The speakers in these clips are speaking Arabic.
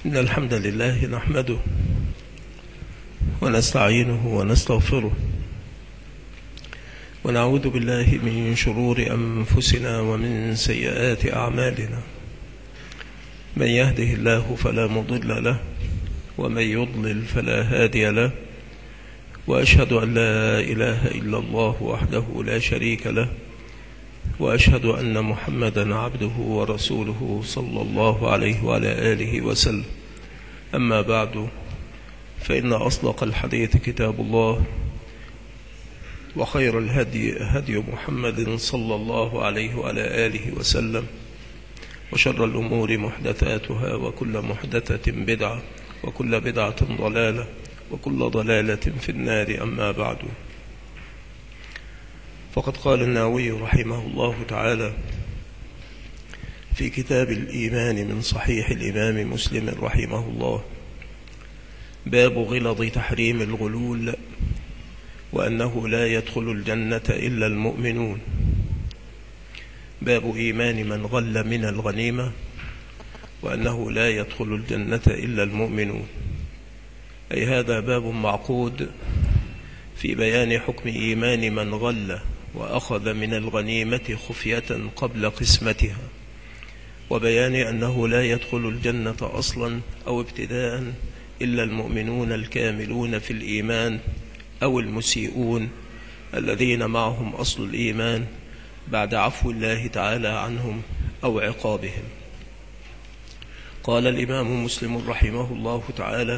إن الحمد لله نحمده ونستعينه ونستغفره ونعوذ بالله من شرور أنفسنا ومن سيئات أعمالنا. من يهده الله فلا مضل له ومن يضلل فلا هادي له، وأشهد أن لا إله إلا الله وحده لا شريك له، وأشهد أن محمدا عبده ورسوله صلى الله عليه وعلى آله وسلم. أما بعد، فإن أصدق الحديث كتاب الله، وخير الهدي هدي محمد صلى الله عليه وعلى آله وسلم، وشر الأمور محدثاتها، وكل محدثة بدعة، وكل بدعة ضلالة، وكل ضلالة في النار. أما بعد، فقد قال النووي رحمه الله تعالى في كتاب الإيمان من صحيح الإمام مسلم رحمه الله: باب غلظ تحريم الغلول، وأنه لا يدخل الجنة إلا المؤمنون. باب إيمان من غل من الغنيمة، وأنه لا يدخل الجنة إلا المؤمنون. أي هذا باب معقود في بيان حكم إيمان من غل وأخذ من الغنيمة خفية قبل قسمتها، وبيان أنه لا يدخل الجنة أصلا أو ابتداء إلا المؤمنون الكاملون في الإيمان، أو المسيئون الذين معهم أصل الإيمان بعد عفو الله تعالى عنهم أو عقابهم. قال الإمام مسلم رحمه الله تعالى: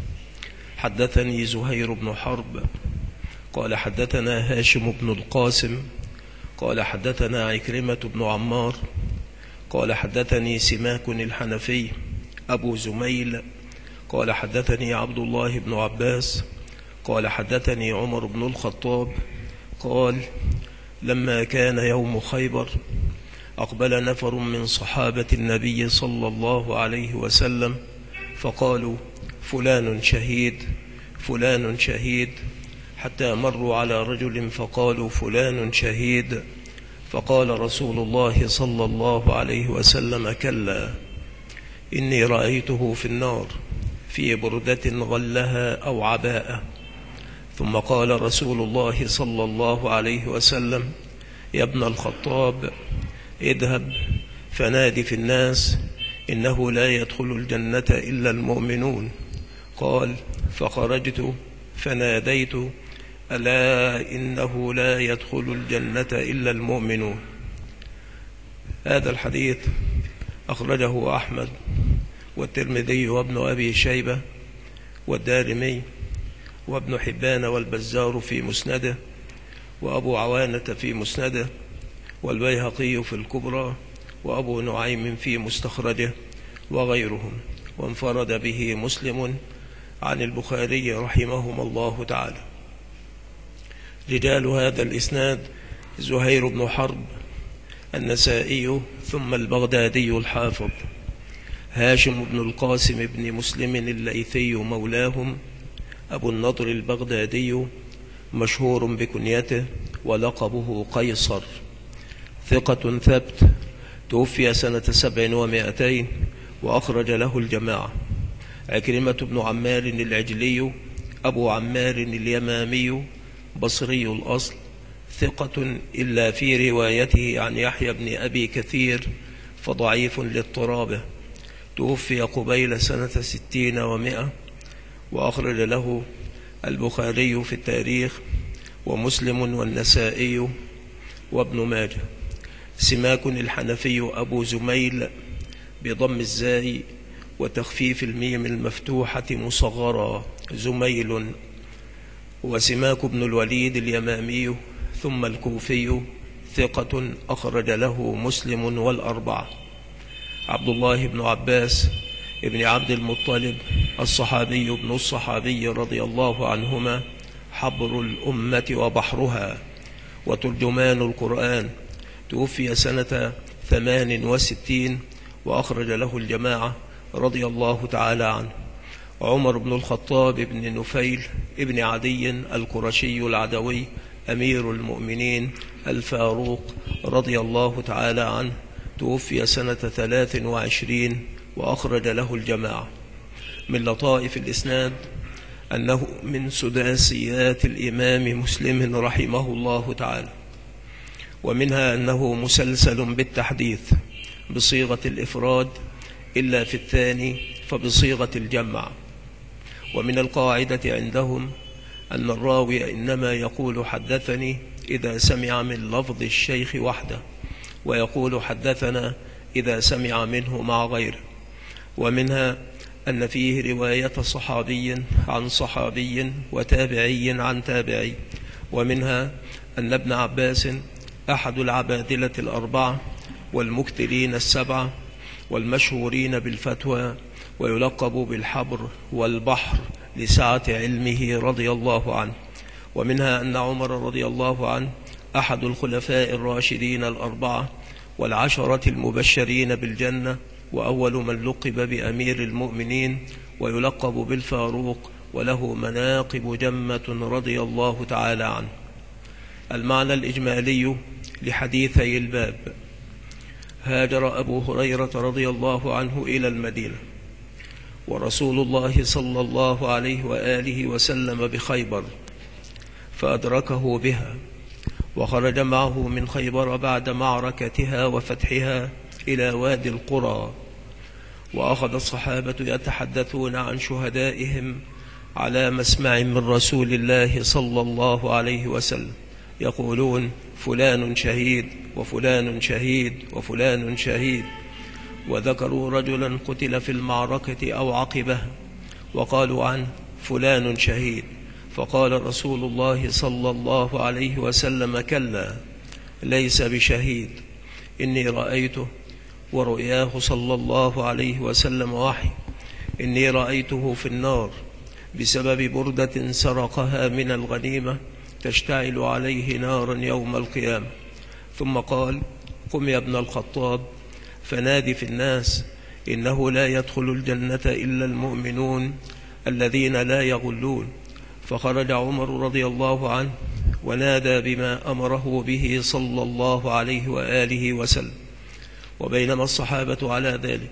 حدثني زهير بن حرب قال حدثنا هاشم بن القاسم قال حدثنا عكرمة بن عمار قال حدثني سماك الحنفي أبو زميل قال حدثني عبد الله بن عباس قال حدثني عمر بن الخطاب قال: لما كان يوم خيبر أقبل نفر من صحابة النبي صلى الله عليه وسلم فقالوا: فلان شهيد، فلان شهيد، حتى مروا على رجل فقالوا: فلان شهيد. فقال رسول الله صلى الله عليه وسلم: كلا، إني رأيته في النار في بردة غلها أو عباءة. ثم قال رسول الله صلى الله عليه وسلم: يا ابن الخطاب، اذهب فنادي في الناس إنه لا يدخل الجنة إلا المؤمنون. قال: فخرجت فناديت: ألا إنه لا يدخل الجنة إلا المؤمنون. هذا الحديث أخرجه أحمد والترمذي وابن أبي شيبة والدارمي وابن حبان والبزار في مسنده، وأبو عوانة في مسنده، والبيهقي في الكبرى، وأبو نعيم في مستخرجه، وغيرهم، وانفرد به مسلم عن البخاري رحمهما الله تعالى. رجال هذا الإسناد: زهير بن حرب النسائي ثم البغدادي الحافظ، هاشم بن القاسم بن مسلم الليثي مولاهم، أبو النضر البغدادي مشهور بكنيته ولقبه قيصر، ثقة ثبت، توفي سنة 700 وأخرج له الجماعة. عكرمة بن عمار العجلي أبو عمار اليمامي بصري الأصل، ثقة إلا في روايته عن يحيى بن أبي كثير فضعيف لاضطرابه، توفي قبيل سنة 60 و100، وأخرج له البخاري في التاريخ ومسلم والنسائي وابن ماجه. سماك الحنفي أبو زميل بضم الزاي وتخفيف الميم المفتوحة مصغرا زميل، وسماك بن الوليد اليمامي ثم الكوفي، ثقة أخرج له مسلم والأربعة. عبد الله بن عباس ابن عبد المطلب الصحابي ابن الصحابي رضي الله عنهما، حبر الأمة وبحرها وترجمان القرآن، توفي سنة 68 وأخرج له الجماعة رضي الله تعالى عنه. عمر بن الخطاب بن نفيل ابن عدي القرشي العدوي أمير المؤمنين الفاروق رضي الله تعالى عنه، توفي سنة 23 وأخرج له الجماعة. من لطائف الإسناد أنه من سداسيات الإمام مسلم رحمه الله تعالى، ومنها أنه مسلسل بالتحديث بصيغة الإفراد إلا في الثاني فبصيغة الجمع. ومن القاعدة عندهم أن الراوي إنما يقول حدثني إذا سمع من لفظ الشيخ وحده، ويقول حدثنا إذا سمع منه مع غيره. ومنها أن فيه رواية صحابي عن صحابي وتابعي عن تابعي. ومنها أن ابن عباس أحد العبادلة الأربعة والمكثرين السبعة والمشهورين بالفتوى، ويلقب بالحبر والبحر لسعة علمه رضي الله عنه. ومنها أن عمر رضي الله عنه أحد الخلفاء الراشدين الأربعة والعشرة المبشرين بالجنة، وأول من لقب بأمير المؤمنين، ويلقب بالفاروق، وله مناقب جمة رضي الله تعالى عنه. المعنى الإجمالي لحديثي الباب: هاجر أبو هريرة رضي الله عنه إلى المدينة، ورسول الله صلى الله عليه وآله وسلم بخيبر، فأدركه بها، وخرج معه من خيبر بعد معركتها وفتحها إلى وادي القرى. وأخذ الصحابة يتحدثون عن شهدائهم على مسمع من رسول الله صلى الله عليه وسلم، يقولون فلان شهيد وفلان شهيد وفلان شهيد، وذكروا رجلا قتل في المعركة أو عقبها وقالوا عنه فلان شهيد، فقال رسول الله صلى الله عليه وسلم: كلا، ليس بشهيد، إني رأيته، ورؤياه صلى الله عليه وسلم وحي، إني رأيته في النار بسبب بردة سرقها من الغنيمة تشتعل عليه نارا يوم القيامة. ثم قال: قم يا ابن الخطاب فنادي في الناس إنه لا يدخل الجنة إلا المؤمنون الذين لا يغلون. فخرج عمر رضي الله عنه ونادى بما أمره به صلى الله عليه وآله وسلم. وبينما الصحابة على ذلك،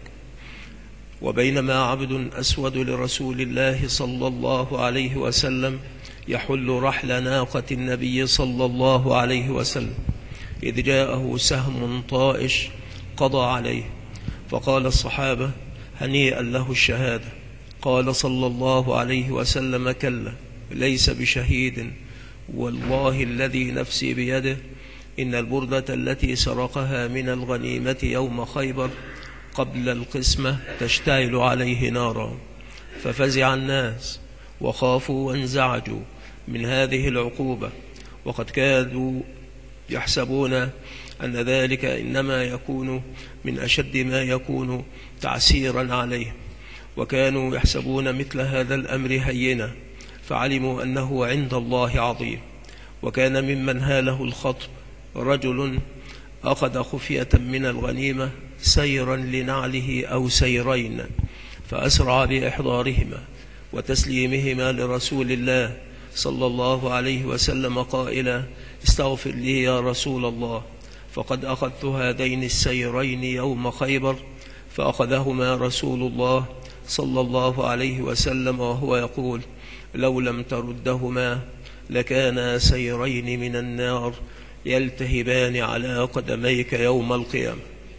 وبينما عبد أسود لرسول الله صلى الله عليه وسلم يحل رحل ناقة النبي صلى الله عليه وسلم، إذ جاءه سهم طائش قضى عليه، فقال الصحابة: هنيئا له الشهادة. قال صلى الله عليه وسلم: كلا، ليس بشهيد، والله الذي نفسي بيده إن البردة التي سرقها من الغنيمة يوم خيبر قبل القسمة تشتعل عليه نارا. ففزع الناس وخافوا وانزعجوا من هذه العقوبة، وقد كادوا يحسبون أن ذلك إنما يكون من أشد ما يكون تعسيرا عليهم، وكانوا يحسبون مثل هذا الأمر هينا، فعلموا أنه عند الله عظيم. وكان ممن هاله الخطب رجل أخذ خفية من الغنيمة سيرا لنعله أو سيرين، فأسرع بإحضارهما وتسليمهما لرسول الله صلى الله عليه وسلم قائلا: استغفر لي يا رسول الله، فقد أخذت هذين السيرين يوم خيبر. فأخذهما رسول الله صلى الله عليه وسلم وهو يقول: لو لم تردهما لكانا سيرين من النار يلتهبان على قدميك يوم القيامة.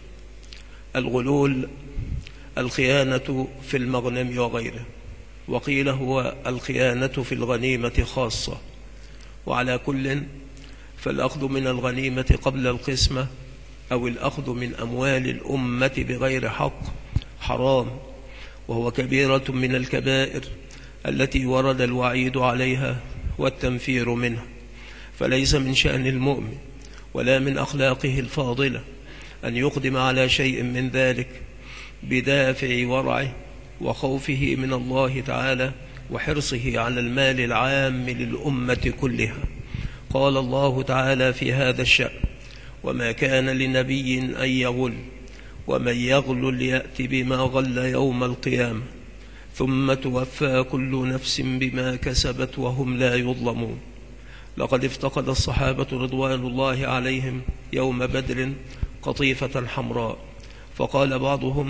الغلول الخيانة في المغنم وغيره، وقيل هو الخيانة في الغنيمة خاصة. وعلى كل فالأخذ من الغنيمة قبل القسمة أو الأخذ من أموال الأمة بغير حق حرام، وهو كبيرة من الكبائر التي ورد الوعيد عليها والتنفير منها. فليس من شأن المؤمن ولا من أخلاقه الفاضلة أن يقدم على شيء من ذلك بدافع ورعه وخوفه من الله تعالى وحرصه على المال العام للأمة كلها. قال الله تعالى في هذا الشأن: وما كان لنبي أن يغل، ومن يغل ليأت بما غل يوم القيامة، ثم توفى كل نفس بما كسبت وهم لا يظلمون. لقد افتقد الصحابة رضوان الله عليهم يوم بدر قطيفة حمراء، فقال بعضهم: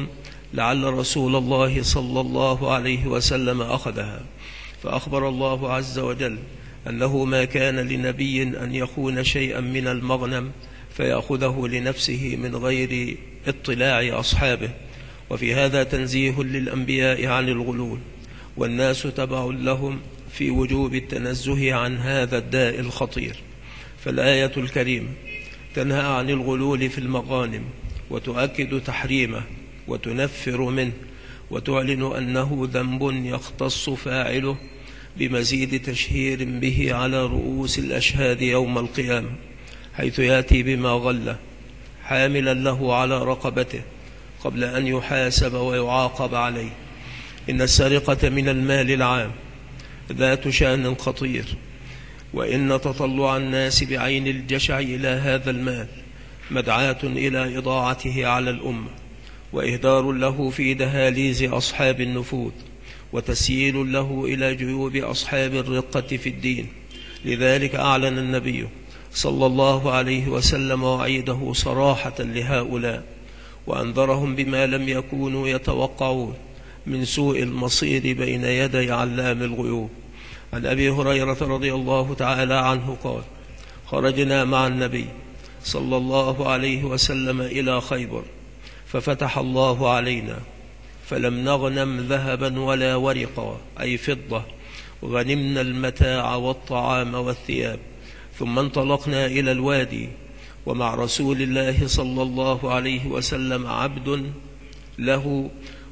لعل رسول الله صلى الله عليه وسلم أخذها، فأخبر الله عز وجل أنه ما كان لنبي أن يخون شيئا من المغنم فيأخذه لنفسه من غير اطلاع أصحابه. وفي هذا تنزيه للأنبياء عن الغلول، والناس تبع لهم في وجوب التنزه عن هذا الداء الخطير. فالآية الكريمة تنهى عن الغلول في المغانم وتؤكد تحريمه وتنفر منه وتعلن أنه ذنب يختص فاعله بمزيد تشهير به على رؤوس الأشهاد يوم القيامة، حيث يأتي بما غله حاملا له على رقبته قبل أن يحاسب ويعاقب عليه. إن السرقة من المال العام ذات شأن خطير، وإن تطلع الناس بعين الجشع إلى هذا المال مدعاة إلى إضاعته على الأمة، وإهدار له في دهاليز أصحاب النفوذ، وتسييل له إلى جيوب أصحاب الرقة في الدين. لذلك أعلن النبي صلى الله عليه وسلم وعيده صراحة لهؤلاء، وأنذرهم بما لم يكونوا يتوقعون من سوء المصير بين يدي علام الغيوب. عن أبي هريرة رضي الله تعالى عنه قال: خرجنا مع النبي صلى الله عليه وسلم إلى خيبر، ففتح الله علينا فلم نغنم ذهبا ولا ورقا أي فضة، وغنمنا المتاع والطعام والثياب. ثم انطلقنا إلى الوادي، ومع رسول الله صلى الله عليه وسلم عبد له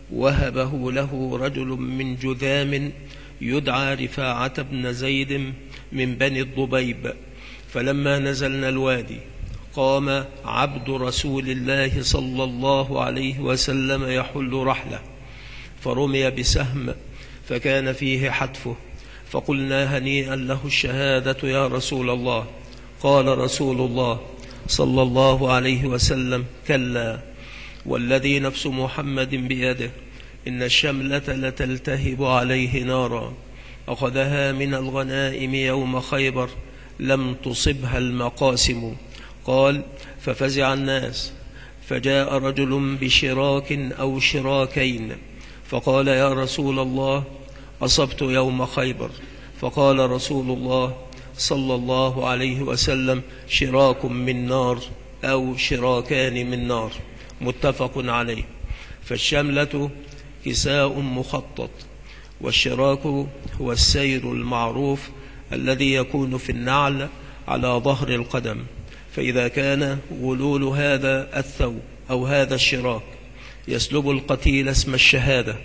وهبه له رجل من جذام يدعى رفاعة بن زيد من بني الضبيب. فلما نزلنا الوادي قام عبد رسول الله صلى الله عليه وسلم يحل رحله، فرمي بسهم فكان فيه حتفه، فقلنا: هنيئا له الشهادة يا رسول الله. قال رسول الله صلى الله عليه وسلم: كلا، والذي نفس محمد بيده إن الشملة لتلتهب عليه نارا، أخذها من الغنائم يوم خيبر لم تصبها المقاسم. قال: ففزع الناس، فجاء رجل بشراك أو شراكين، فقال: يا رسول الله، أصبت يوم خيبر. فقال رسول الله صلى الله عليه وسلم: شراك من نار أو شراكان من نار، متفق عليه. فالشملة كساء مخطط، والشراك هو السير المعروف الذي يكون في النعل على ظهر القدم. فإذا كان غلول هذا الثوب أو هذا الشراك يسلب القتيل اسم الشهادة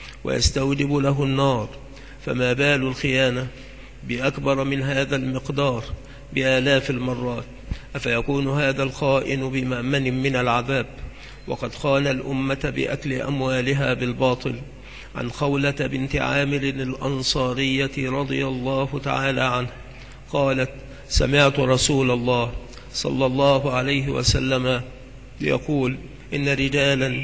ويستوجب له النار، فما بال الخيانة بأكبر من هذا المقدار بآلاف المرات؟ أفيكون هذا الخائن بمأمن من العذاب؟ وقد خان الأمة بأكل أموالها بالباطل. عن خولة بنت عامر الأنصارية رضي الله تعالى عنها قالت: سمعت رسول الله صلى الله عليه وسلم يقول: إن رجالا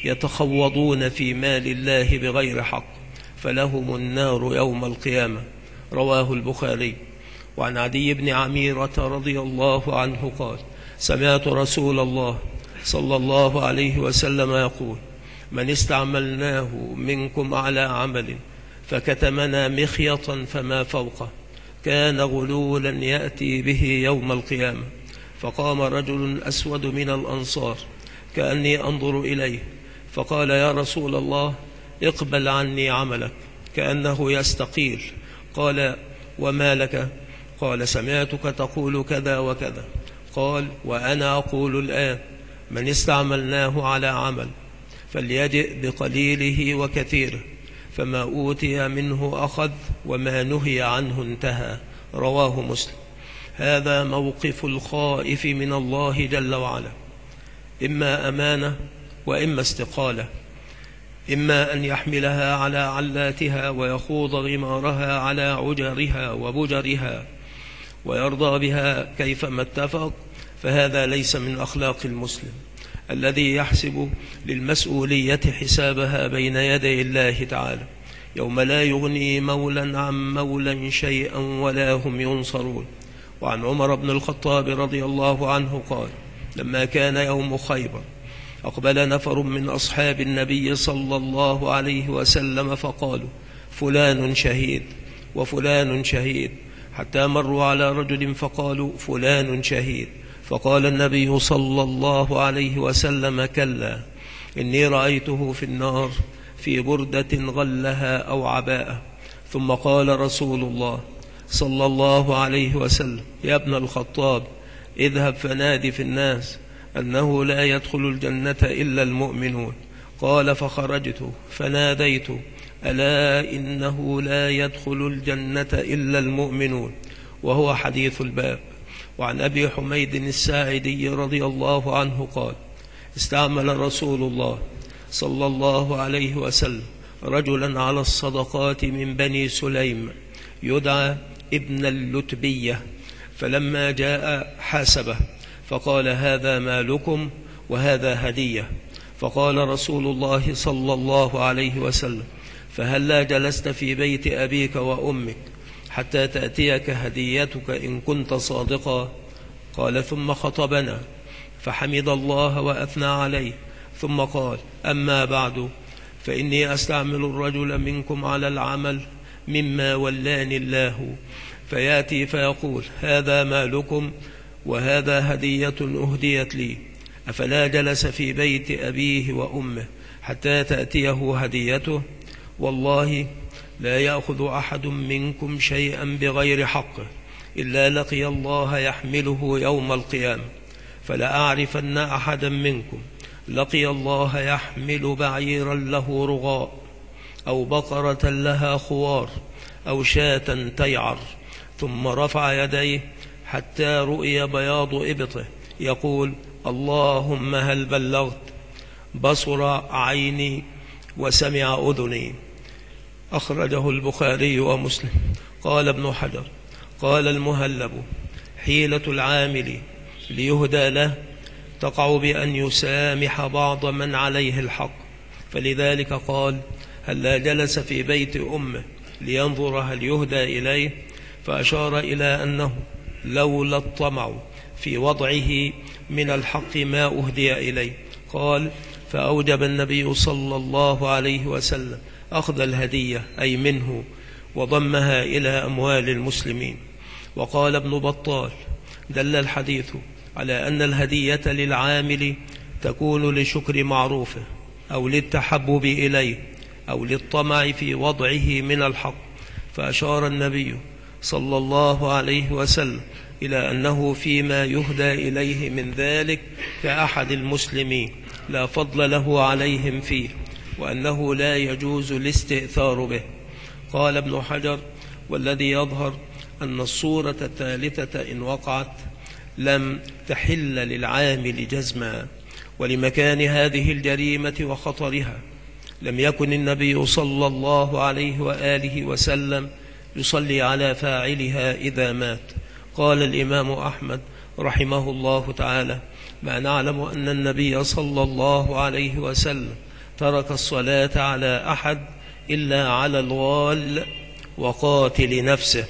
يتخوضون في مال الله بغير حق فلهم النار يوم القيامة. رواه البخاري. وعن عدي بن عميرة رضي الله عنه قال: سمعت رسول الله صلى الله عليه وسلم يقول: من استعملناه منكم على عمل فكتمنا مخيطا فما فوقه كان غلولا يأتي به يوم القيامة. فقام رجل أسود من الأنصار كأني أنظر إليه، فقال: يا رسول الله، اقبل عني عملك، كأنه يستقيل. قال: وما لك؟ قال: سمعتك تقول كذا وكذا. قال: وأنا أقول الآن: من استعملناه على عمل فليجئ بقليله وكثيره، فما أوتي منه أخذ وما نهي عنه انتهى. رواه مسلم. هذا موقف الخائف من الله جل وعلا، إما أمانة وإما استقالة، إما أن يحملها على علاتها ويخوض غمارها على عجرها وبجرها ويرضى بها كيفما اتفق، فهذا ليس من أخلاق المسلم الذي يحسب للمسؤولية حسابها بين يدي الله تعالى يوم لا يغني مولا عن مولا شيئا ولا هم ينصرون. وعن عمر بن الخطاب رضي الله عنه قال: لما كان يوم خيبر أقبل نفر من أصحاب النبي صلى الله عليه وسلم فقالوا: فلان شهيد وفلان شهيد، حتى مروا على رجل فقالوا: فلان شهيد. فقال النبي صلى الله عليه وسلم: كلا، إني رأيته في النار في بردة غلها أو عباءة. ثم قال رسول الله صلى الله عليه وسلم: يا ابن الخطاب، اذهب فنادي في الناس أنه لا يدخل الجنة إلا المؤمنون. قال: فخرجت فناديت: ألا إنه لا يدخل الجنة إلا المؤمنون. وهو حديث الباب. وعن أبي حميد الساعدي رضي الله عنه قال: استعمل رسول الله صلى الله عليه وسلم رجلا على الصدقات من بني سليم يدعى ابن اللتبية، فلما جاء حاسبه فقال: هذا مالكم وهذا هدية. فقال رسول الله صلى الله عليه وسلم: فهلا جلست في بيت أبيك وأمك حتى تأتيك هديتك إن كنت صادقا؟ قال: ثم خطبنا فحمد الله وأثنى عليه، ثم قال: أما بعد، فإني أستعمل الرجل منكم على العمل مما ولاني الله، فيأتي فيقول: هذا مالكم وهذا هدية أهديت لي. أفلا جلس في بيت أبيه وأمه حتى تأتيه هديته؟ والله لا يأخذ أحد منكم شيئا بغير حقه إلا لقي الله يحمله يوم القيامة. فلأعرفن أحدا منكم لقي الله يحمل بعيرا له رغاء، أو بقرة لها خوار، أو شاة تيعر، ثم رفع يديه حتى رؤي بياض إبطه يقول: اللهم هل بلغت؟ بصر عيني وسمع أذني. أخرجه البخاري ومسلم. قال ابن حجر: قال المهلب: حيلة العامل ليهدى له تقع بأن يسامح بعض من عليه الحق، فلذلك قال: هلا جلس في بيت أمه لينظر هل يهدى إليه، فأشار إلى أنه لولا الطمع في وضعه من الحق ما أهدي إليه. قال: فأوجب النبي صلى الله عليه وسلم أخذ الهدية أي منه وضمها إلى أموال المسلمين. وقال ابن بطال: دل الحديث على أن الهدية للعامل تكون لشكر معروفه أو للتحبب إليه أو للطمع في وضعه من الحق، فأشار النبي صلى الله عليه وسلم إلى أنه فيما يهدى إليه من ذلك كأحد المسلمين لا فضل له عليهم فيه، وأنه لا يجوز الاستئثار به. قال ابن حجر: والذي يظهر أن الصورة الثالثة إن وقعت لم تحل للعامل جزما، ولمكان هذه الجريمة وخطرها لم يكن النبي صلى الله عليه وآله وسلم يصلي على فاعلها إذا مات. قال الإمام أحمد رحمه الله تعالى: ما نعلم أن النبي صلى الله عليه وسلم ترك الصلاة على أحد إلا على الغال وقاتل نفسه.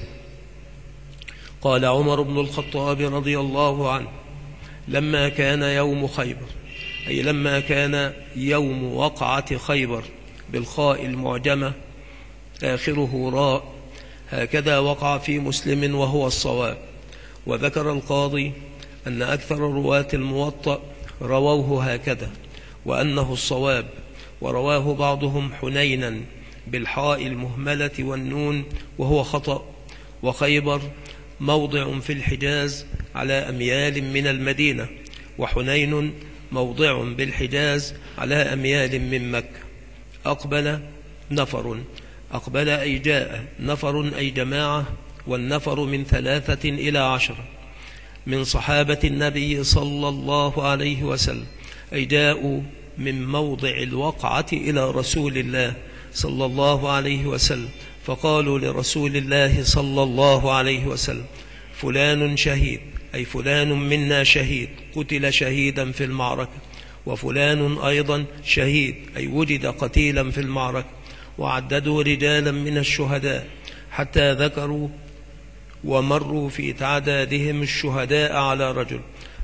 قال عمر بن الخطاب رضي الله عنه: لما كان يوم خيبر، أي لما كان يوم وقعة خيبر بالخاء المعجمة آخره راء، هكذا وقع في مسلم وهو الصواب. وذكر القاضي أن أكثر رواة الموطأ رووه هكذا وأنه الصواب، ورواه بعضهم حنينا بالحاء المهملة والنون وهو خطأ. وخيبر موضع في الحجاز على أميال من المدينة، وحنين موضع بالحجاز على أميال من مكة. أقبل نفر، أقبل أي جاء، نفر أي جماعة، والنفر من 3 إلى 10 من صحابة النبي صلى الله عليه وسلم، أي جاءوا من موضع الوقعة إلى رسول الله صلى الله عليه وسلم، فقالوا لرسول الله صلى الله عليه وسلم: فلان شهيد، أي فلان منا شهيد قتل شهيدا في المعركة، وفلان أيضا شهيد أي وجد قتيلا في المعركة. وعددوا رجالا من الشهداء حتى ذكروا ومروا في تعدادهم الشهداء على رجل،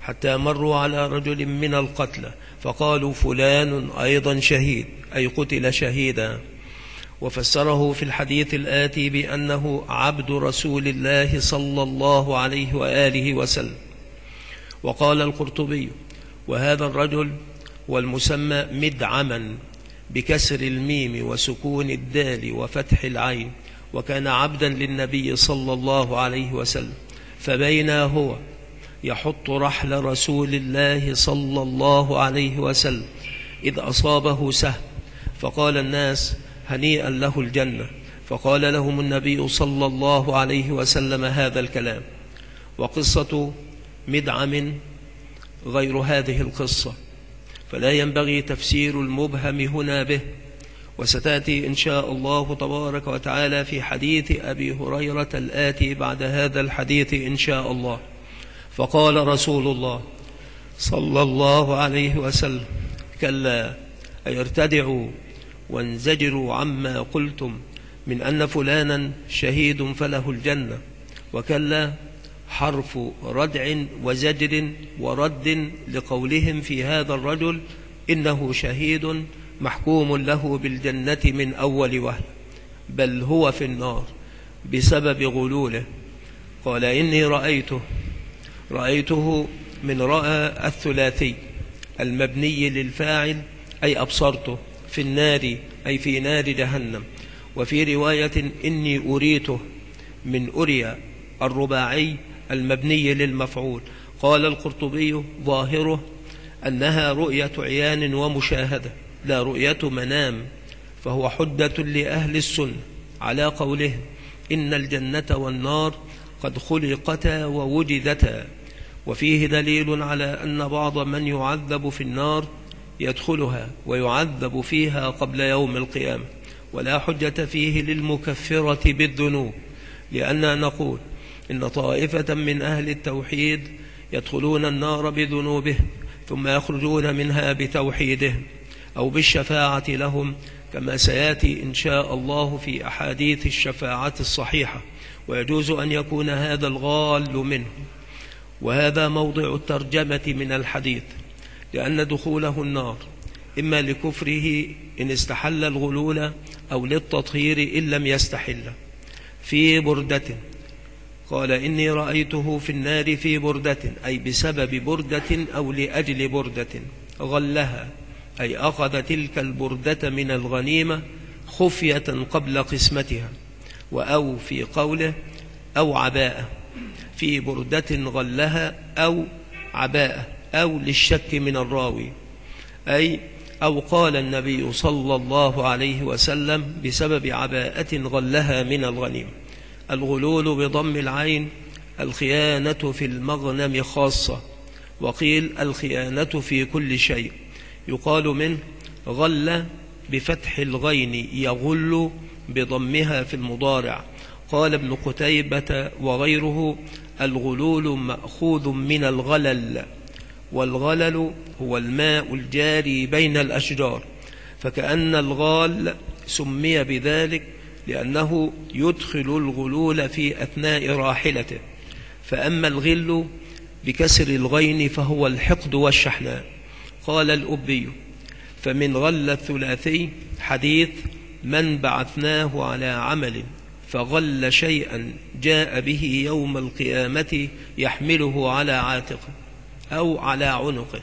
حتى مروا على رجل من القتلى فقالوا فلان أيضا شهيد، أي قتل شهيدا. وفسره في الحديث الآتي بأنه عبد رسول الله صلى الله عليه وآله وسلم. وقال القرطبي: وهذا الرجل والمسمى مدعما بكسر الميم وسكون الدال وفتح العين، وكان عبدا للنبي صلى الله عليه وسلم، فبينا هو يحط رحل رسول الله صلى الله عليه وسلم إذ أصابه سهم، فقال الناس: هنيئا له الجنة. فقال لهم النبي صلى الله عليه وسلم هذا الكلام. وقصة مدعم غير هذه القصة، فلا ينبغي تفسير المبهم هنا به، وستأتي إن شاء الله تبارك وتعالى في حديث أبي هريرة الآتي بعد هذا الحديث إن شاء الله. فقال رسول الله صلى الله عليه وسلم: كلا، أي ارتدعوا وانزجروا عما قلتم من أن فلانا شهيد فله الجنة. وكلا حرف ردع وزجر ورد لقولهم في هذا الرجل إنه شهيد محكوم له بالجنة من أول وهلة، بل هو في النار بسبب غلوله. قال: إني رأيته من رأى الثلاثي المبني للفاعل، أي أبصرته في النار، أي في نار جهنم. وفي رواية: إني أريته من أري الرباعي المبني للمفعول. قال القرطبي: ظاهره أنها رؤية عيان ومشاهدة، لا رؤية منام، فهو حجة لأهل السنة على قولهم إن الجنة والنار قد خلقتا ووجدتا. وفيه دليل على أن بعض من يعذب في النار يدخلها ويعذب فيها قبل يوم القيامة، ولا حجة فيه للمكفرة بالذنوب، لأننا نقول إن طائفة من أهل التوحيد يدخلون النار بذنوبهم ثم يخرجون منها بتوحيدهم أو بالشفاعة لهم، كما سيأتي إن شاء الله في أحاديث الشفاعة الصحيحة. ويجوز أن يكون هذا الغال منه، وهذا موضع الترجمة من الحديث، لأن دخوله النار إما لكفره إن استحل الغلول أو للتطهير إن لم يستحل. في بردة، قال: إني رأيته في النار في بردة، أي بسبب بردة أو لأجل بردة غلها، أي أخذ تلك البردة من الغنيمة خفية قبل قسمتها. وأو في قوله: أو عباءة، في بردة غلها أو عباءة، أو للشك من الراوي، أي أو قال النبي صلى الله عليه وسلم بسبب عباءة غلها من الغنيمة. الغلول بضم العين الخيانة في المغنم خاصة، وقيل الخيانة في كل شيء. يقال منه غل بفتح الغين يغل بضمها في المضارع. قال ابن قتيبة وغيره: الغلول مأخوذ من الغلل، والغلل هو الماء الجاري بين الأشجار، فكأن الغال سمي بذلك لأنه يدخل الغلول في أثناء راحلته. فأما الغل بكسر الغين فهو الحقد والشحناء. قال الأبي: فمن غل الثلاثي حديث من بعثناه على عمل فغل شيئا جاء به يوم القيامة يحمله على عاتقه أو على عنقه.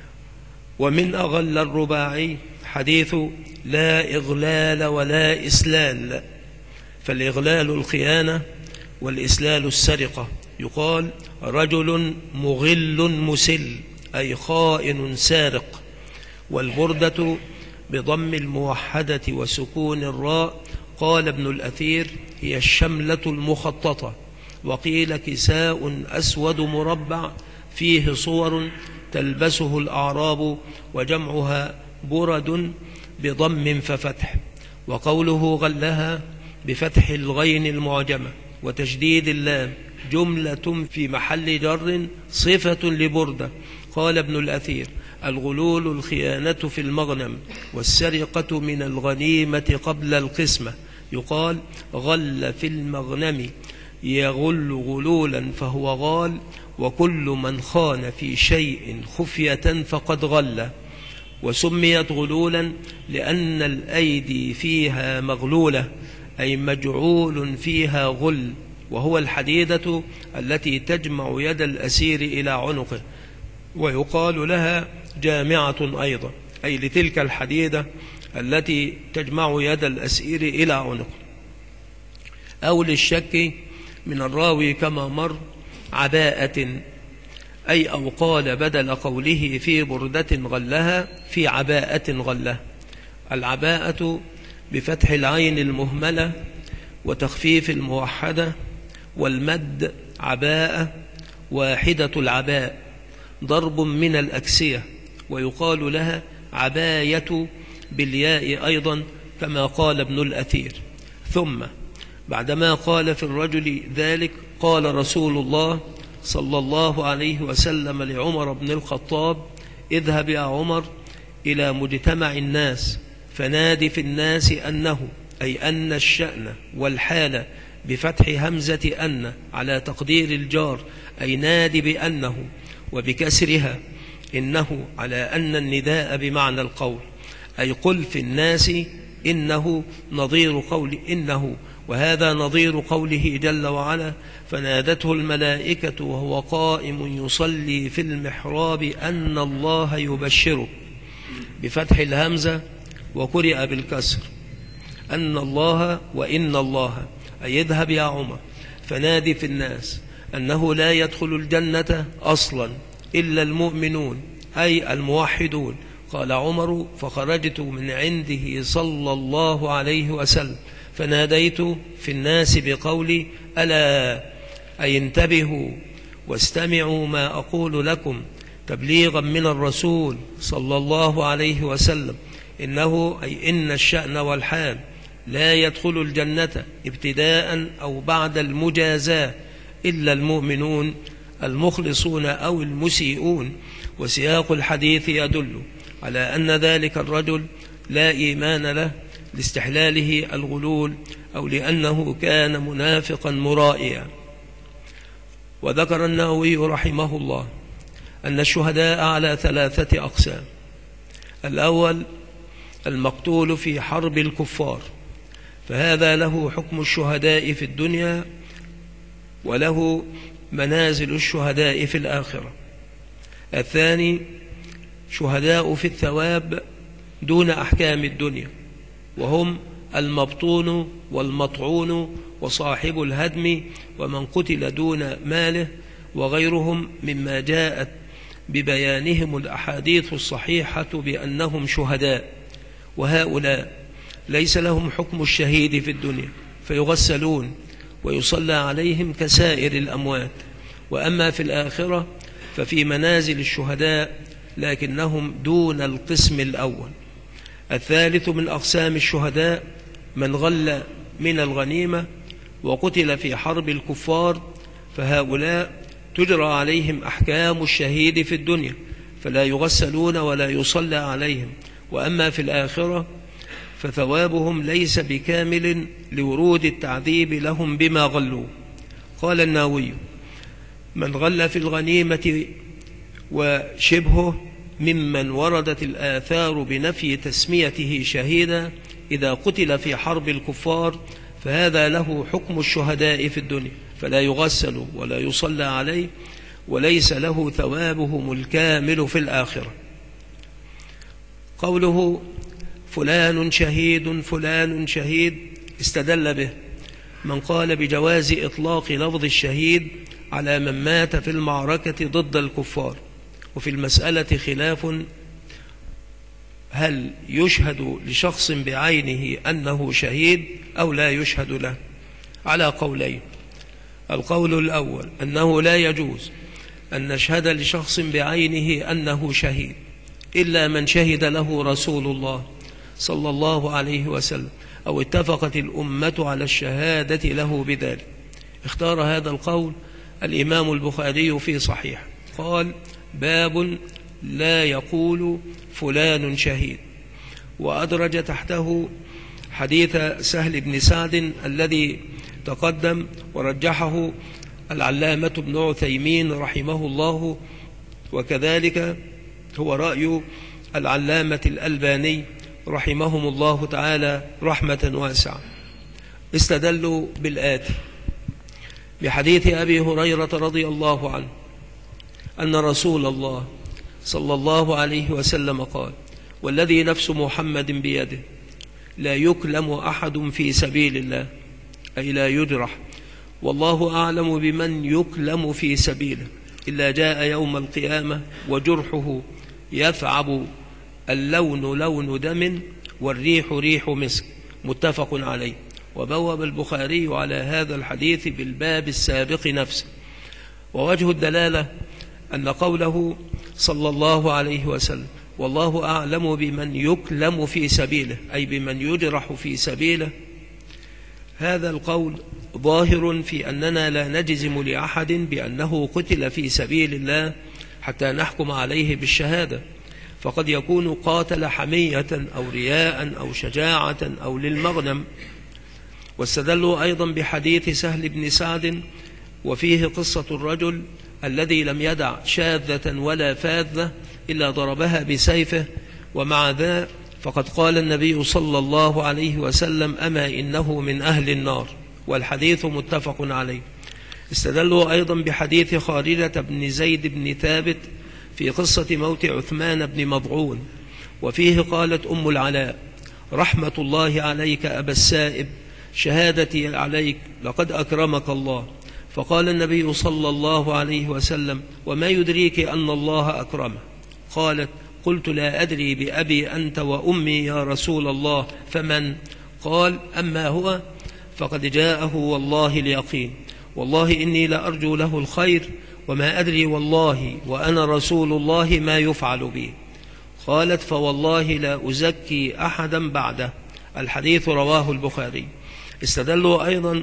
ومن أغل الرباعي حديث لا إغلال ولا إسلال، فالإغلال الخيانة والإسلال السرقة. يقال: رجل مغل مسل، أي خائن سارق. والبردة بضم الموحدة وسكون الراء. قال ابن الأثير: هي الشملة المخططة. وقيل: كساء أسود مربع فيه صور تلبسه الأعراب، وجمعها برد بضم ففتح. وقوله غلها بفتح الغين المعجمة وتشديد اللام جملة في محل جر صفة لبردة. قال ابن الأثير: الغلول الخيانة في المغنم، والسرقة من الغنيمة قبل القسمة. يقال: غل في المغنم يغل غلولا فهو غال، وكل من خان في شيء خفية فقد غل. وسميت غلولا لأن الأيدي فيها مغلولة، أي مجعول فيها غل، وهو الحديدة التي تجمع يد الأسير إلى عنقه، ويقال لها جامعة أيضا، أي لتلك الحديدة التي تجمع يد الأسير إلى عنقه. أو للشك من الراوي كما مر عباءة، أي أو قال بدل قوله في بردة غلها في عباءة غلها. العباءة بفتح العين المهملة وتخفيف الموحدة والمد عباءة واحدة العباء، ضرب من الأكسية، ويقال لها عباية بالياء أيضا كما قال ابن الأثير. ثم بعدما قال في الرجل ذلك قال رسول الله صلى الله عليه وسلم لعمر بن الخطاب: اذهب يا عمر إلى مجتمع الناس فنادي في الناس أنه، أي أن الشأن والحال بفتح همزة أن على تقدير الجار، أي نادي بأنه، وبكسرها إنه على أن النداء بمعنى القول، أي قل في الناس إنه نظير قول إنه، وهذا نظير قوله جل وعلا: فنادته الملائكة وهو قائم يصلي في المحراب أن الله يبشره، بفتح الهمزة وقرئ بالكسر أن الله وإن الله، أي اذهب يا عمر فنادي في الناس أنه لا يدخل الجنة أصلا إلا المؤمنون، أي الموحدون. قال عمر: فخرجت من عنده صلى الله عليه وسلم فناديت في الناس بقولي: ألا، أي انتبهوا واستمعوا ما أقول لكم تبليغا من الرسول صلى الله عليه وسلم، إنه أي إن الشأن والحال لا يدخل الجنة ابتداء أو بعد المجازاة إلا المؤمنون المخلصون أو المسيئون. وسياق الحديث يدل على أن ذلك الرجل لا إيمان له لاستحلاله الغلول، أو لأنه كان منافقا مرائيا. وذكر النووي رحمه الله أن الشهداء على 3 أقسام: الأول المقتول في حرب الكفار، فهذا له حكم الشهداء في الدنيا وله منازل الشهداء في الآخرة. الثاني شهداء في الثواب دون أحكام الدنيا، وهم المبطون والمطعون وصاحب الهدم ومن قتل دون ماله وغيرهم مما جاءت ببيانهم الأحاديث الصحيحة بأنهم شهداء. وهؤلاء ليس لهم حكم الشهيد في الدنيا، فيغسلون ويصلى عليهم كسائر الأموات. وأما في الآخرة ففي منازل الشهداء لكنهم دون القسم الأول. الثالث من أقسام الشهداء من غل من الغنيمة وقتل في حرب الكفار، فهؤلاء تجرى عليهم أحكام الشهيد في الدنيا، فلا يغسلون ولا يصلى عليهم. وأما في الآخرة فثوابهم ليس بكامل لورود التعذيب لهم بما غلوا. قال النووي: من غل في الغنيمة وشبهه ممن وردت الآثار بنفي تسميته شهيدا إذا قتل في حرب الكفار، فهذا له حكم الشهداء في الدنيا، فلا يغسل ولا يصلى عليه، وليس له ثوابهم الكامل في الآخرة. قوله فلان شهيد فلان شهيد استدل به من قال بجواز إطلاق لفظ الشهيد على من مات في المعركة ضد الكفار. وفي المسألة خلاف، هل يشهد لشخص بعينه أنه شهيد أو لا يشهد له؟ على قولين: القول الأول أنه لا يجوز أن نشهد لشخص بعينه أنه شهيد إلا من شهد له رسول الله صلى الله عليه وسلم أو اتفقت الأمة على الشهادة له بذلك. اختار هذا القول الإمام البخاري في صحيح، قال: باب لا يقول فلان شهيد. وأدرج تحته حديث سهل بن سعد الذي تقدم ورجحه العلامة ابن عثيمين رحمه الله، وكذلك هو رأي العلامة الألباني رحمهم الله تعالى رحمة واسعة. استدلوا بالآتي: بحديث أبي هريرة رضي الله عنه أن رسول الله صلى الله عليه وسلم قال: والذي نفس محمد بيده لا يكلم أحد في سبيل الله، أي لا يجرح، والله أعلم بمن يكلم في سبيله، إلا جاء يوم القيامة وجرحه يثعب، اللون لون دم والريح ريح مسك، متفق عليه. وبوب البخاري على هذا الحديث بالباب السابق نفسه. ووجه الدلالة أن قوله صلى الله عليه وسلم والله أعلم بمن يكلم في سبيله، أي بمن يجرح في سبيله، هذا القول ظاهر في أننا لا نجزم لأحد بأنه قتل في سبيل الله حتى نحكم عليه بالشهادة، فقد يكون قاتل حمية أو رياء أو شجاعة أو للمغنم. واستدلوا أيضا بحديث سهل بن سعد وفيه قصة الرجل الذي لم يدع شاذة ولا فاذة إلا ضربها بسيفه، ومع ذا فقد قال النبي صلى الله عليه وسلم: أما إنه من أهل النار، والحديث متفق عليه. استدلوا أيضا بحديث خالدة بن زيد بن ثابت في قصة موت عثمان بن مضعون، وفيه قالت أم العلاء: رحمة الله عليك أبا السائب، شهادتي عليك، لقد أكرمك الله. فقال النبي صلى الله عليه وسلم: وما يدريك أن الله أكرمه؟ قالت: قلت: لا أدري بأبي أنت وأمي يا رسول الله، فمن؟ قال: أما هو فقد جاءه والله اليقين، والله إني لأرجو له الخير، وما أدري والله وأنا رسول الله ما يفعل بي. قالت: فوالله لا أزكي أحدا بعده. الحديث رواه البخاري. استدلوا أيضا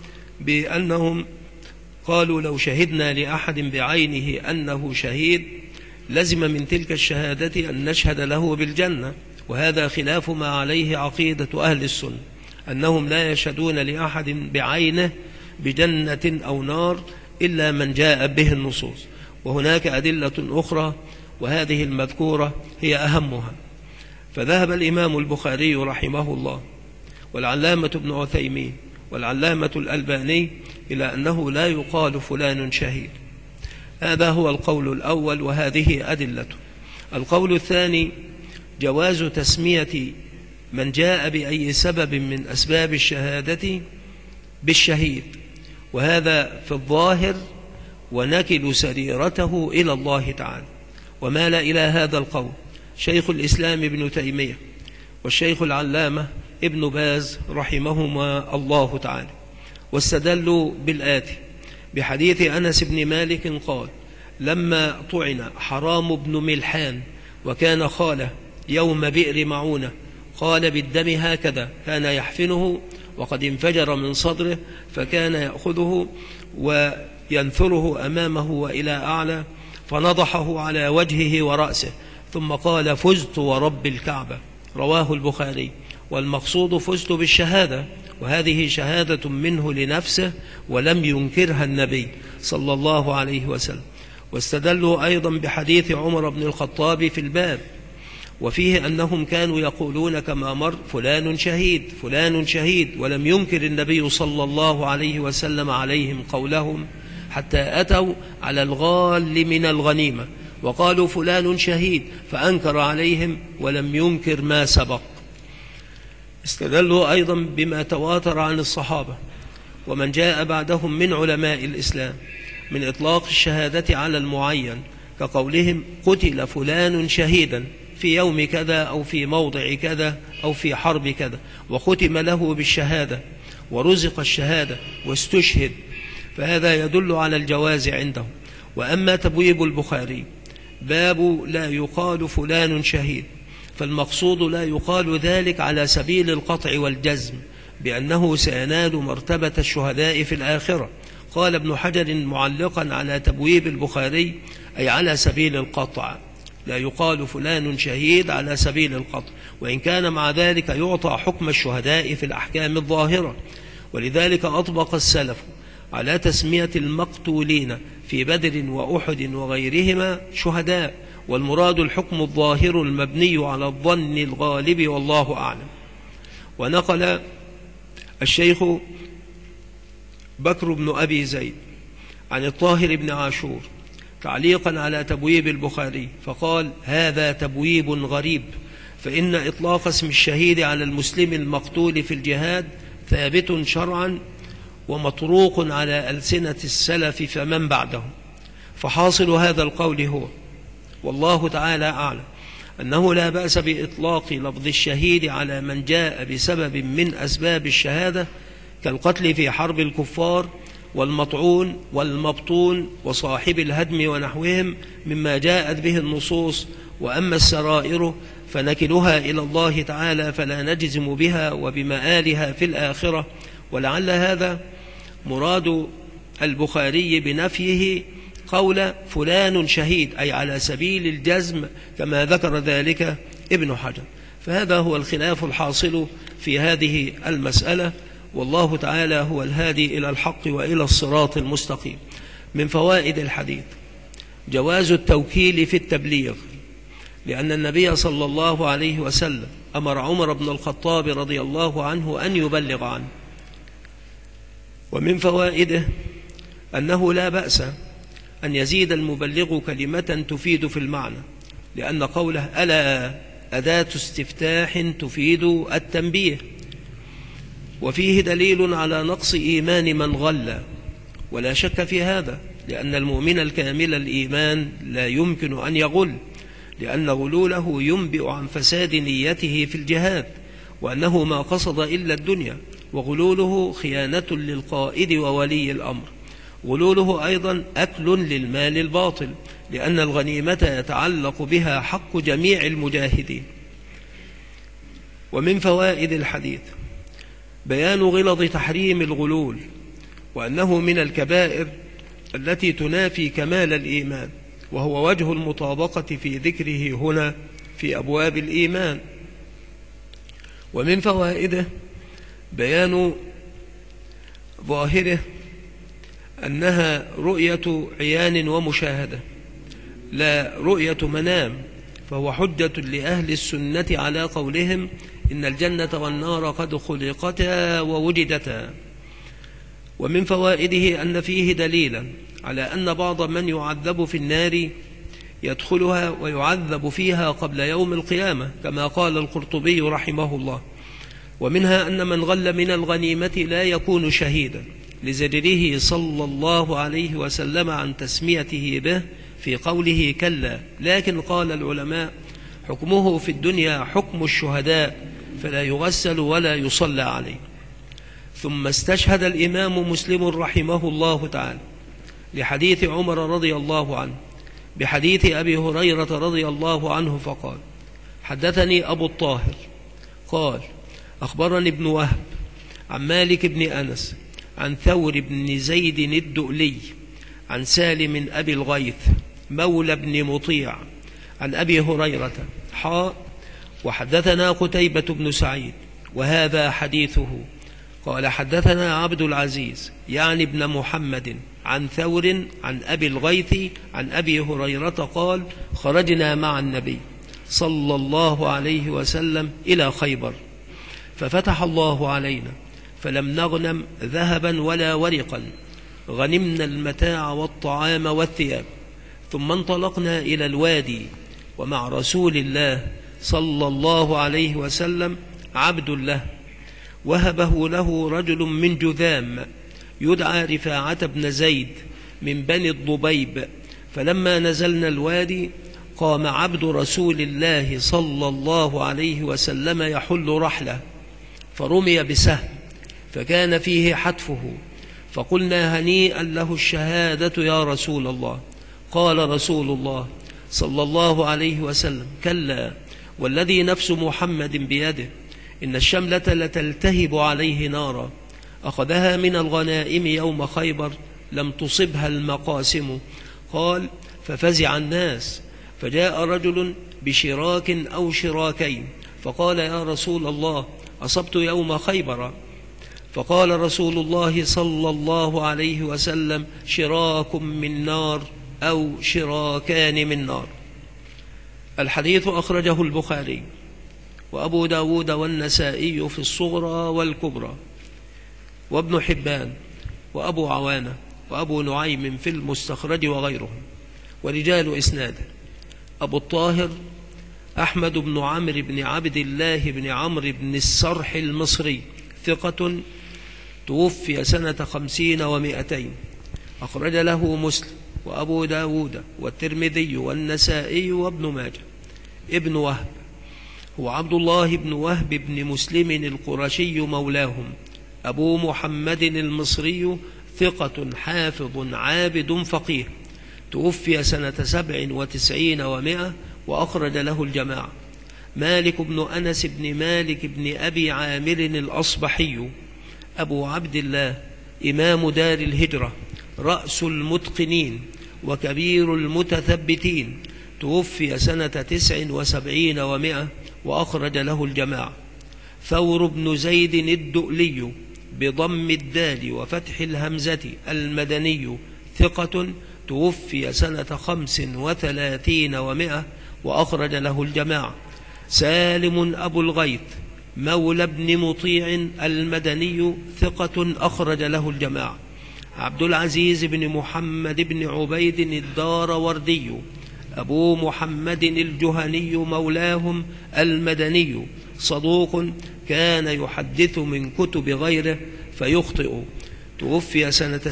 بأنهم قالوا: لو شهدنا لأحد بعينه أنه شهيد لزم من تلك الشهادة أن نشهد له بالجنة، وهذا خلاف ما عليه عقيدة أهل السنة، أنهم لا يشهدون لأحد بعينه بجنة أو نار إلا من جاء به النصوص. وهناك أدلة أخرى وهذه المذكورة هي أهمها. فذهب الإمام البخاري رحمه الله والعلامة ابن عثيمين والعلامة الألباني إلى أنه لا يقال فلان شهيد. هذا هو القول الأول وهذه أدلته. القول الثاني: جواز تسمية من جاء بأي سبب من أسباب الشهادة بالشهيد، وهذا في الظاهر، ونكل سريرته إلى الله تعالى. ومال إلى هذا القول شيخ الإسلام ابن تيمية والشيخ العلامة ابن باز رحمهما الله تعالى. واستدلوا بالآتي: بحديث أنس بن مالك قال: لما طعن حرام بن ملحان وكان خاله يوم بئر معونة، قال: بالدم هكذا، كان يحفنه وقد انفجر من صدره، فكان يأخذه وينثره أمامه وإلى أعلى، فنضحه على وجهه ورأسه، ثم قال: فزت ورب الكعبة. رواه البخاري. والمقصود فزت بالشهادة، وهذه شهادة منه لنفسه ولم ينكرها النبي صلى الله عليه وسلم. واستدلوا أيضا بحديث عمر بن الخطاب في الباب، وفيه أنهم كانوا يقولون كما مر: فلان شهيد فلان شهيد، ولم ينكر النبي صلى الله عليه وسلم عليهم قولهم، حتى أتوا على الغال من الغنيمة وقالوا: فلان شهيد، فأنكر عليهم ولم ينكر ما سبق. استدلوا أيضا بما تواتر عن الصحابة ومن جاء بعدهم من علماء الإسلام من إطلاق الشهادة على المعين، كقولهم: قتل فلان شهيدا في يوم كذا أو في موضع كذا أو في حرب كذا، وختم له بالشهادة ورزق الشهادة واستشهد، فهذا يدل على الجواز عنده. وأما تبويب البخاري باب لا يقال فلان شهيد، فالمقصود لا يقال ذلك على سبيل القطع والجزم بأنه سينال مرتبة الشهداء في الآخرة. قال ابن حجر معلقا على تبويب البخاري: أي على سبيل القطع، لا يقال فلان شهيد على سبيل القطع، وإن كان مع ذلك يعطى حكم الشهداء في الأحكام الظاهرة. ولذلك أطبق السلف على تسمية المقتولين في بدر وأحد وغيرهما شهداء، والمراد الحكم الظاهر المبني على الظن الغالب والله أعلم. ونقل الشيخ بكر بن أبي زيد عن الطاهر بن عاشور تعليقا على تبويب البخاري فقال: هذا تبويب غريب، فإن إطلاق اسم الشهيد على المسلم المقتول في الجهاد ثابت شرعا ومطروق على ألسنة السلف فمن بعدهم. فحاصل هذا القول هو، والله تعالى أعلم، أنه لا بأس بإطلاق لفظ الشهيد على من جاء بسبب من أسباب الشهادة كالقتل في حرب الكفار والمطعون والمبطون وصاحب الهدم ونحوهم مما جاءت به النصوص. وأما السرائر فنكلها إلى الله تعالى فلا نجزم بها وبمآلها في الآخرة. ولعل هذا مراد البخاري بنفيه قول فلان شهيد، أي على سبيل الجزم كما ذكر ذلك ابن حجر. فهذا هو الخلاف الحاصل في هذه المسألة، والله تعالى هو الهادي إلى الحق وإلى الصراط المستقيم. من فوائد الحديث جواز التوكيل في التبليغ، لأن النبي صلى الله عليه وسلم أمر عمر بن الخطاب رضي الله عنه أن يبلغ عنه. ومن فوائده أنه لا بأس أن يزيد المبلغ كلمة تفيد في المعنى، لأن قوله ألا أداة استفتاح تفيد التنبيه، وفيه دليل على نقص إيمان من غل، ولا شك في هذا، لأن المؤمن الكامل الإيمان لا يمكن أن يغل، لأن غلوله ينبئ عن فساد نيته في الجهاد، وأنه ما قصد إلا الدنيا، وغلوله خيانة للقائد وولي الأمر. غلوله أيضا أكل للمال الباطل، لأن الغنيمة يتعلق بها حق جميع المجاهدين. ومن فوائد الحديث بيان غلظ تحريم الغلول، وأنه من الكبائر التي تنافي كمال الإيمان، وهو وجه المطابقة في ذكره هنا في أبواب الإيمان. ومن فوائده بيان ظاهره أنها رؤية عيان ومشاهدة لا رؤية منام، فهو حجة لأهل السنة على قولهم إن الجنة والنار قد خلقتا ووجدتا. ومن فوائده أن فيه دليلا على أن بعض من يعذب في النار يدخلها ويعذب فيها قبل يوم القيامة، كما قال القرطبي رحمه الله. ومنها أن من غل من الغنيمة لا يكون شهيدا، لزجره صلى الله عليه وسلم عن تسميته به في قوله كلا، لكن قال العلماء حكمه في الدنيا حكم الشهداء، فلا يغسل ولا يصلى عليه. ثم استشهد الإمام مسلم رحمه الله تعالى لحديث عمر رضي الله عنه بحديث أبي هريرة رضي الله عنه فقال: حدثني أبو الطاهر قال: أخبرني ابن وهب عن مالك بن أنس عن ثور بن زيد الدؤلي عن سالم أبي الغيث مولى بن مطيع عن أبي هريرة وحدثنا قتيبة بن سعيد وهذا حديثه. قال: حدثنا عبد العزيز يعني ابن محمد عن ثور عن أبي الغيث عن أبي هريرة قال: خرجنا مع النبي صلى الله عليه وسلم إلى خيبر، ففتح الله علينا فلم نغنم ذهبا ولا ورقا، غنمنا المتاع والطعام والثياب، ثم انطلقنا إلى الوادي ومع رسول الله صلى الله عليه وسلم عبد له، وهبه له رجل من جذام يدعى رفاعة بن زيد من بني الضبيب. فلما نزلنا الوادي قام عبد رسول الله صلى الله عليه وسلم يحل رحله، فرمي بسهم فكان فيه حتفه، فقلنا: هنيئا له الشهادة يا رسول الله. قال رسول الله صلى الله عليه وسلم: كلا، والذي نفس محمد بيده، إن الشملة لتلتهب عليه نارا، أخذها من الغنائم يوم خيبر لم تصبها المقاسم. قال: ففزع الناس، فجاء رجل بشراك أو شراكين، فقال: يا رسول الله، أصبت يوم خيبر فقال رسول الله صلى الله عليه وسلم: شراك من نار أو شراكان من نار. الحديث أخرجه البخاري وأبو داود والنسائي في الصغرى والكبرى، وابن حبان وأبو عوانة وأبو نعيم في المستخرج وغيرهم. ورجال إسناده: أبو الطاهر أحمد بن عمرو بن عبد الله بن عمرو بن السرح المصري، ثقة، توفي سنة 50 و200، أخرج له مسلم وأبو داود والترمذي والنسائي وابن ماجه. ابن وهب هو عبد الله بن وهب بن مسلم القرشي مولاهم، أبو محمد المصري، ثقة حافظ عابد فقيه، توفي سنة 97 و100، وأخرج له الجماعة. مالك بن أنس بن مالك بن أبي عامر الأصبحي، أبو عبد الله، إمام دار الهجرة، رأس المتقنين وكبير المتثبتين، توفي سنة 79 و100، وأخرج له الجماعة. ثور بن زيد الدؤلي بضم الدال وفتح الهمزة المدني، ثقة، توفي سنة 35 و100، وأخرج له الجماعة. سالم أبو الغيث مولى بن مطيع المدني، ثقة، أخرج له الجماعة. عبد العزيز بن محمد بن عبيد الداروردي، أبو محمد الجهني مولاهم المدني، صدوق، كان يحدث من كتب غيره فيخطئ، توفي سنة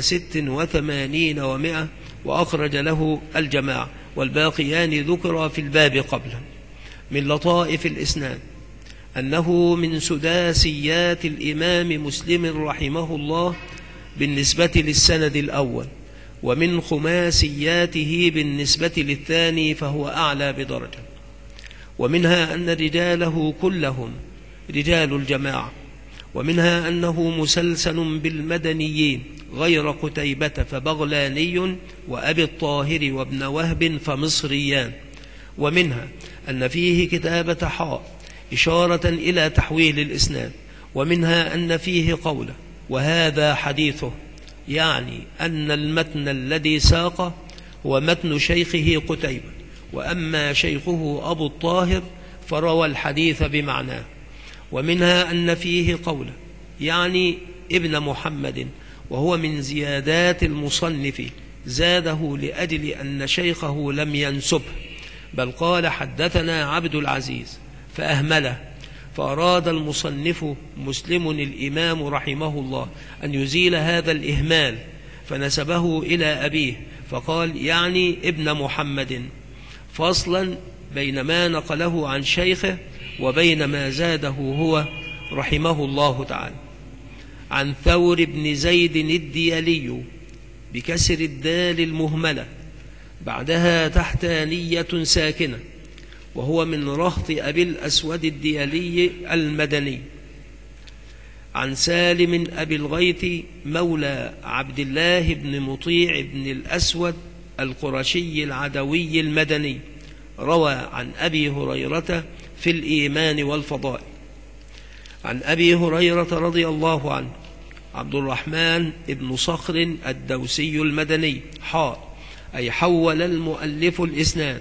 86 و100، وأخرج له الجماعة. والباقيان ذكر في الباب قبله. من لطائف الإسناد أنه من سداسيات الإمام مسلم رحمه الله بالنسبة للسند الأول، ومن خماسياته بالنسبة للثاني، فهو أعلى بدرجة. ومنها أن رجاله كلهم رجال الجماعة، ومنها أنه مسلسل بالمدنيين غير قتيبة فبغلاني، وأبي الطاهر وابن وهب فمصريان. ومنها أن فيه كتابة حاء إشارة إلى تحويل الإسناد. ومنها أن فيه قوله: وهذا حديثه، يعني أن المتن الذي ساقه هو متن شيخه قتيبة، وأما شيخه أبو الطاهر فروى الحديث بمعناه. ومنها أن فيه قوله، يعني ابن محمد، وهو من زيادات المصنف، زاده لأجل أن شيخه لم ينسبه، بل قال: حدثنا عبد العزيز، فأهمله، فأراد المصنف مسلم الإمام رحمه الله أن يزيل هذا الإهمال، فنسبه إلى أبيه، فقال: يعني ابن محمد، فصلا بين ما نقله عن شيخه وبين ما زاده هو رحمه الله تعالى. عن ثور بن زيد الديالي بكسر الدال المهملة بعدها تحتانية ساكنة، وهو من رهط أبي الأسود الديالي المدني. عن سالم أبي الغيث مولى عبد الله بن مطيع بن الأسود القرشي العدوي المدني، روى عن أبي هريرة في الإيمان والفضائل. عن أبي هريرة رضي الله عنه عبد الرحمن بن صخر الدوسي المدني، أي حول المؤلف الإسناد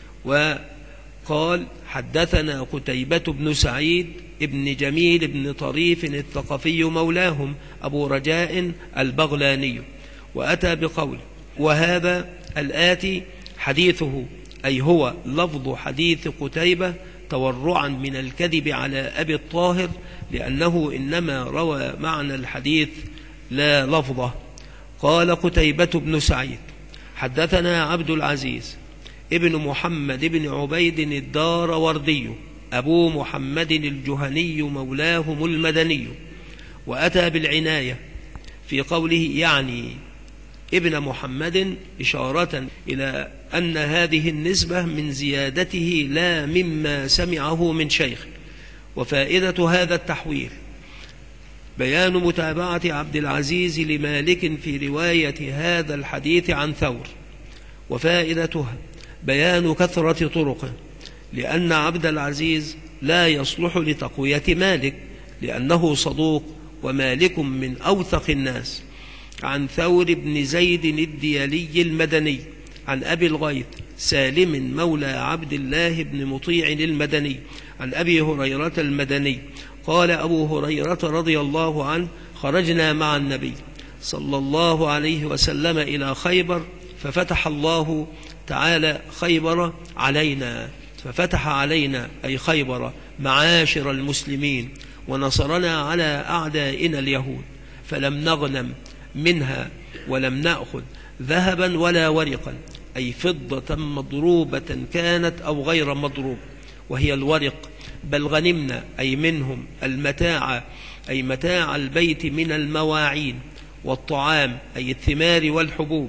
وقال: حدثنا قتيبة بن سعيد ابن جميل بن طريف الثقفي مولاهم، أبو رجاء البغلاني، وأتى بقول: وهذا الآتي حديثه، أي هو لفظ حديث قتيبة، تورعا من الكذب على أبي الطاهر، لأنه إنما روى معنى الحديث لا لفظه. قال قتيبة بن سعيد: حدثنا عبد العزيز ابن محمد بن عبيد الداروردي، أبو محمد الجهني مولاهم المدني، وأتى بالعناية في قوله يعني ابن محمد، إشارة إلى أن هذه النسبة من زيادته لا مما سمعه من شيخ. وفائدة هذا التحويل بيان متابعة عبد العزيز لمالك في رواية هذا الحديث عن ثور، وفائدتها بيان كثرة طرقه، لأن عبد العزيز لا يصلح لتقوية مالك، لأنه صدوق ومالك من أوثق الناس. عن ثور بن زيد الديلي المدني عن أبي الغيث سالم مولى عبد الله بن مطيع المدني عن أبي هريرة المدني قال أبو هريرة رضي الله عنه: خرجنا مع النبي صلى الله عليه وسلم إلى خيبر ففتح الله تعالى خيبر علينا، ففتح علينا أي خيبر معاشر المسلمين، ونصرنا على أعدائنا اليهود، فلم نغنم منها ولم نأخذ ذهبا ولا ورقا، أي فضة مضروبة كانت أو غير مضروب وهي الورق، بل غنمنا أي منهم المتاع أي متاع البيت من المواعين، والطعام أي الثمار والحبوب،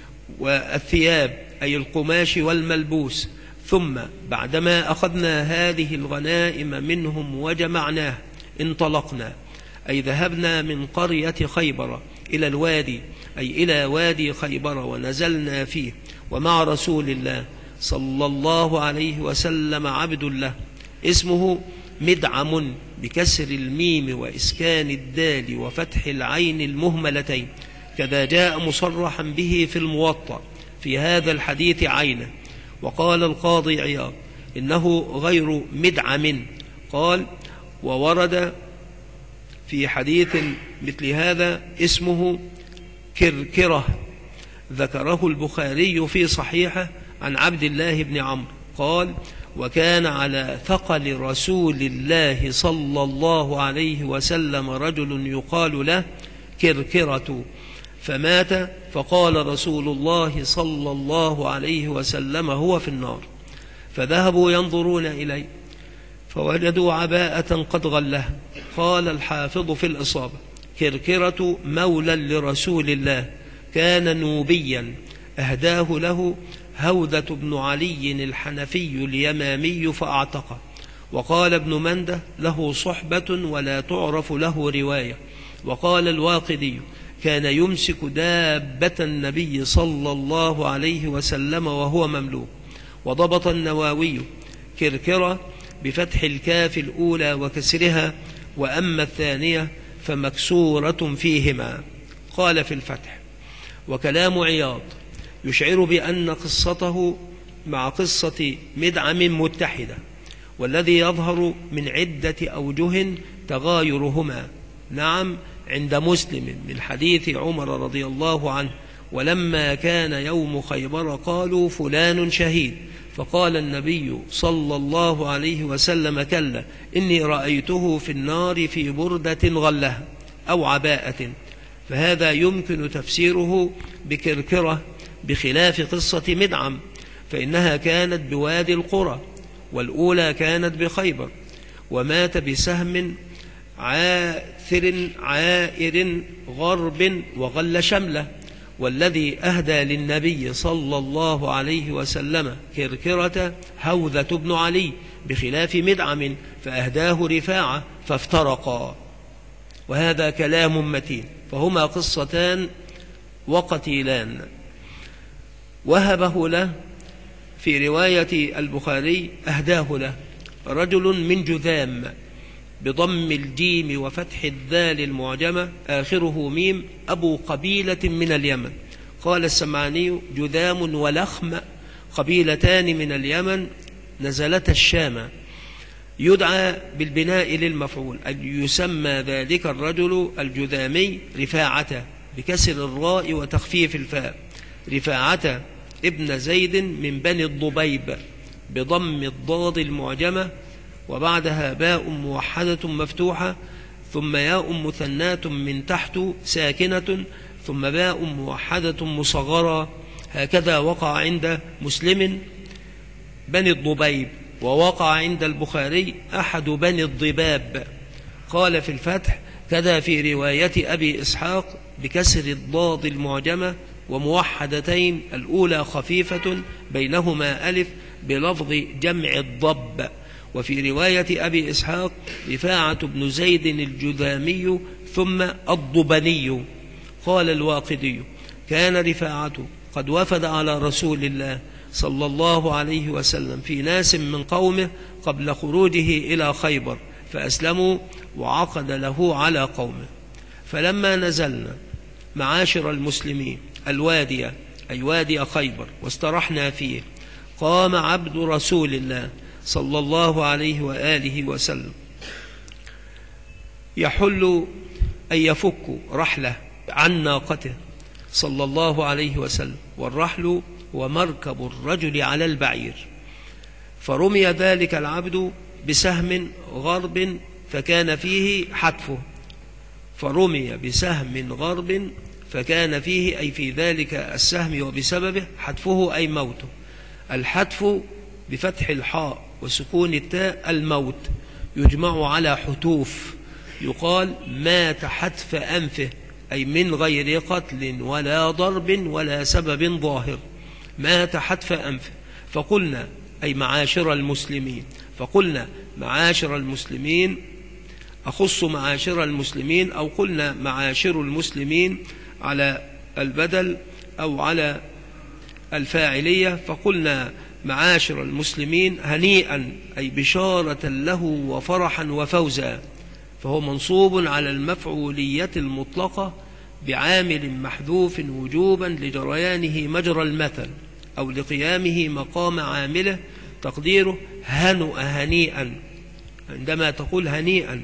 والثياب أي القماش والملبوس. ثم بعدما أخذنا هذه الغنائم منهم وجمعناه انطلقنا، أي ذهبنا من قرية خيبر إلى الوادي أي إلى وادي خيبر، ونزلنا فيه، ومع رسول الله صلى الله عليه وسلم عبد له اسمه مدعم بكسر الميم وإسكان الدال وفتح العين المهملتين، كذا جاء مصرحا به في الموطأ في هذا الحديث عينه. وقال القاضي عياض إنه غير مدعم، قال: وورد في حديث مثل هذا اسمه كركرة، ذكره البخاري في صحيحه عن عبد الله بن عمرو قال: وكان على ثقل رسول الله صلى الله عليه وسلم رجل يقال له كركرة، فمات، فقال رسول الله صلى الله عليه وسلم: هو في النار. فذهبوا ينظرون إليه فوجدوا عباءة قد غلها. قال الحافظ في الإصابة: كركرة مولى لرسول الله، كان نوبيا، أهداه له هودة بن علي الحنفي اليمامي فأعتقه. وقال ابن منده: له صحبة ولا تعرف له رواية. وقال الواقدي: كان يمسك دابة النبي صلى الله عليه وسلم وهو مملوك. وضبط النووي كركرة بفتح الكاف الأولى وكسرها، وأما الثانية فمكسورة فيهما. قال في الفتح: وكلام عياض يشعر بأن قصته مع قصة مدعم متحدة، والذي يظهر من عدة أوجه تغايرهما. نعم، عند مسلم من حديث عمر رضي الله عنه: ولما كان يوم خيبر قالوا فلان شهيد، فقال النبي صلى الله عليه وسلم: كلا، إني رأيته في النار في بردة غلها أو عباءة. فهذا يمكن تفسيره بكركرة بخلاف قصة مدعم، فإنها كانت بوادي القرى، والأولى كانت بخيبر، ومات بسهم عائر غرب وغل شمله. والذي أهدى للنبي صلى الله عليه وسلم كركرة هوذة بن علي بخلاف مدعم، فأهداه رفاعة فافترقا. وهذا كلام متين، فهما قصتان وقتيلان. وهبه له في رواية البخاري: أهداه له رجل من جذام بضم الجيم وفتح الذال المعجمة آخره ميم، أبو قبيلة من اليمن. قال السمعاني: جذام ولخم قبيلتان من اليمن نزلتا الشام، يدعى بالبناء للمفعول، أن يسمى ذلك الرجل الجذامي رفاعة بكسر الراء وتخفيف الفاء، رفاعة ابن زيد من بني الضبيب بضم الضاد المعجمة وبعدها باء موحدة مفتوحة، ثم ياء مثناة من تحت ساكنة، ثم باء موحدة مصغرة. هكذا وقع عند مسلم بني الضبيب، ووقع عند البخاري أحد بني الضباب. قال في الفتح: كذا في رواية أبي إسحاق بكسر الضاد المعجمة وموحدتين، الأولى خفيفة بينهما ألف بلفظ جمع الضب. وفي رواية أبي إسحاق: رفاعة بن زيد الجذامي ثم الضبني. قال الواقدي: كان رفاعة قد وفد على رسول الله صلى الله عليه وسلم في ناس من قومه قبل خروجه إلى خيبر، فأسلموا وعقد له على قومه. فلما نزلنا معاشر المسلمين الوادية أي وادي خيبر واسترحنا فيه، قام عبد رسول الله صلى الله عليه وآله وسلم يحل أي يفك رحله عن ناقته صلى الله عليه وسلم، والرحل ومركب الرجل على البعير. فرمي ذلك العبد بسهم غرب فكان فيه حتفه، فرمي بسهم غرب فكان فيه أي في ذلك السهم وبسببه حتفه أي موته. الحتف بفتح الحاء وسكون التاء الموت، يجمع على حتوف، يقال مات حتف أنفه أي من غير قتل ولا ضرب ولا سبب ظاهر، مات حتف أنفه. فقلنا أي معاشر المسلمين، فقلنا معاشر المسلمين أخص معاشر المسلمين، أو قلنا معاشر المسلمين على البدل أو على الفاعلية، فقلنا معاشر المسلمين هنيئا أي بشارة له وفرحا وفوزا، فهو منصوب على المفعولية المطلقة بعامل محذوف وجوبا لجريانه مجرى المثل أو لقيامه مقام عامله، تقديره هنؤ هنيئا. عندما تقول هنيئا،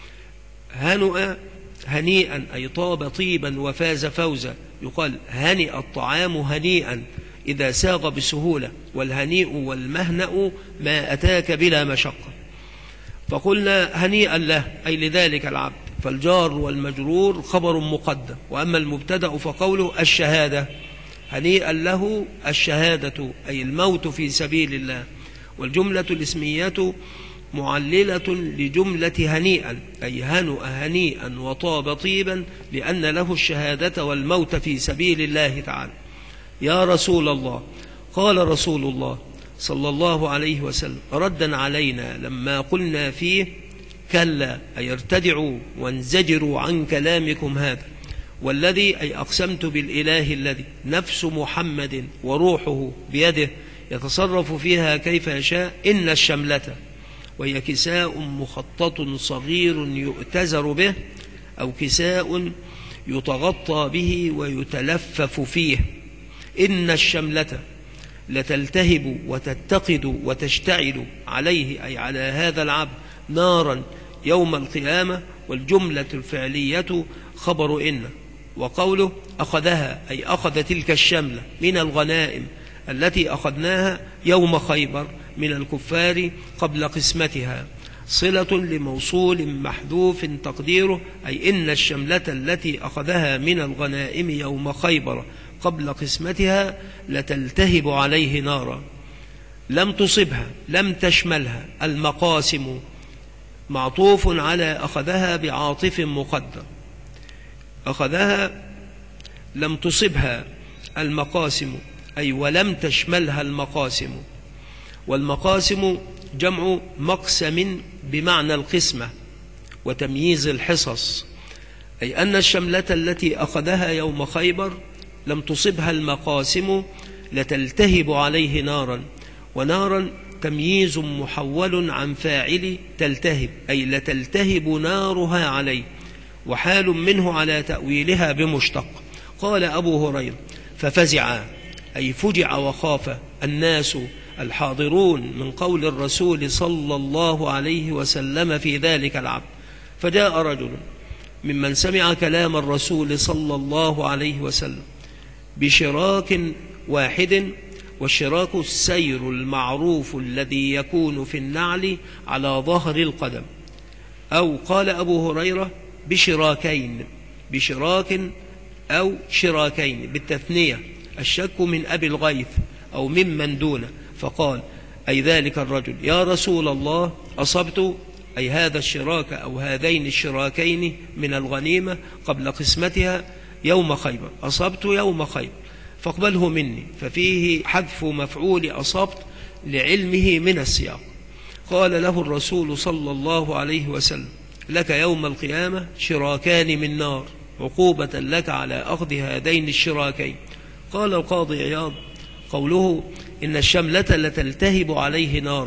هنؤ هنيئا أي طاب طيبا وفاز فوزا، يقال هنئ الطعام هنيئا إذا ساغ بسهولة، والهنيء والمهنأ ما أتاك بلا مشقة. فقلنا هنيئا له أي لذلك العبد، فالجار والمجرور خبر مقدم، وأما المبتدأ فقوله الشهادة، هنيئا له الشهادة أي الموت في سبيل الله. والجملة الاسمية معللة لجملة هنيئا أي هنؤ هنيئا وطاب طيبا، لأن له الشهادة والموت في سبيل الله تعالى. يا رسول الله، قال رسول الله صلى الله عليه وسلم ردا علينا لما قلنا فيه كلا أي ارتدعوا وانزجروا عن كلامكم هذا، والذي أي أقسمت بالإله الذي نفس محمد وروحه بيده يتصرف فيها كيف يشاء، إن الشملة وهي كساء مخطط صغير يؤتزر به أو كساء يتغطى به ويتلفف فيه، إن الشملة لتلتهب وتتقد وتشتعل عليه أي على هذا العبد نارا يوم القيامة. والجملة الفعلية خبر إن، وقوله أخذها أي أخذ تلك الشملة من الغنائم التي أخذناها يوم خيبر من الكفار قبل قسمتها، صلة لموصول محذوف تقديره أي إن الشملة التي أخذها من الغنائم يوم خيبر قبل قسمتها لتلتهب عليه نارا. لم تصبها لم تشملها المقاسم معطوف على أخذها بعاطف مقدر، أخذها لم تصبها المقاسم أي ولم تشملها المقاسم. والمقاسم جمع مقسم بمعنى القسمة وتمييز الحصص، أي أن الشملة التي أخذها يوم خيبر لم تصبها المقاسم لتلتهب عليه نارا، ونارا تمييز محول عن فاعل تلتهب أي لتلتهب نارها عليه، وحال منه على تأويلها بمشتق. قال أبو هريرة ففزع أي فجع وخاف الناس الحاضرون من قول الرسول صلى الله عليه وسلم في ذلك العبد، فجاء رجل ممن سمع كلام الرسول صلى الله عليه وسلم بشراك واحد، والشراك السير المعروف الذي يكون في النعل على ظهر القدم، أو قال أبو هريرة بشراكين، بشراك أو شراكين بالتثنية، الشك من أبي الغيث أو ممن دونه، فقال أي ذلك الرجل يا رسول الله أصبت أي هذا الشراك أو هذين الشراكين من الغنيمة قبل قسمتها يوم خيبر، أصبت يوم خيبر فاقبله مني، ففيه حذف مفعول أصبت لعلمه من السياق. قال له الرسول صلى الله عليه وسلم لك يوم القيامة شراكان من نار عقوبة لك على أخذ هذين الشراكين. قال القاضي عياض قوله إن الشملة لتلتهب عليه نارا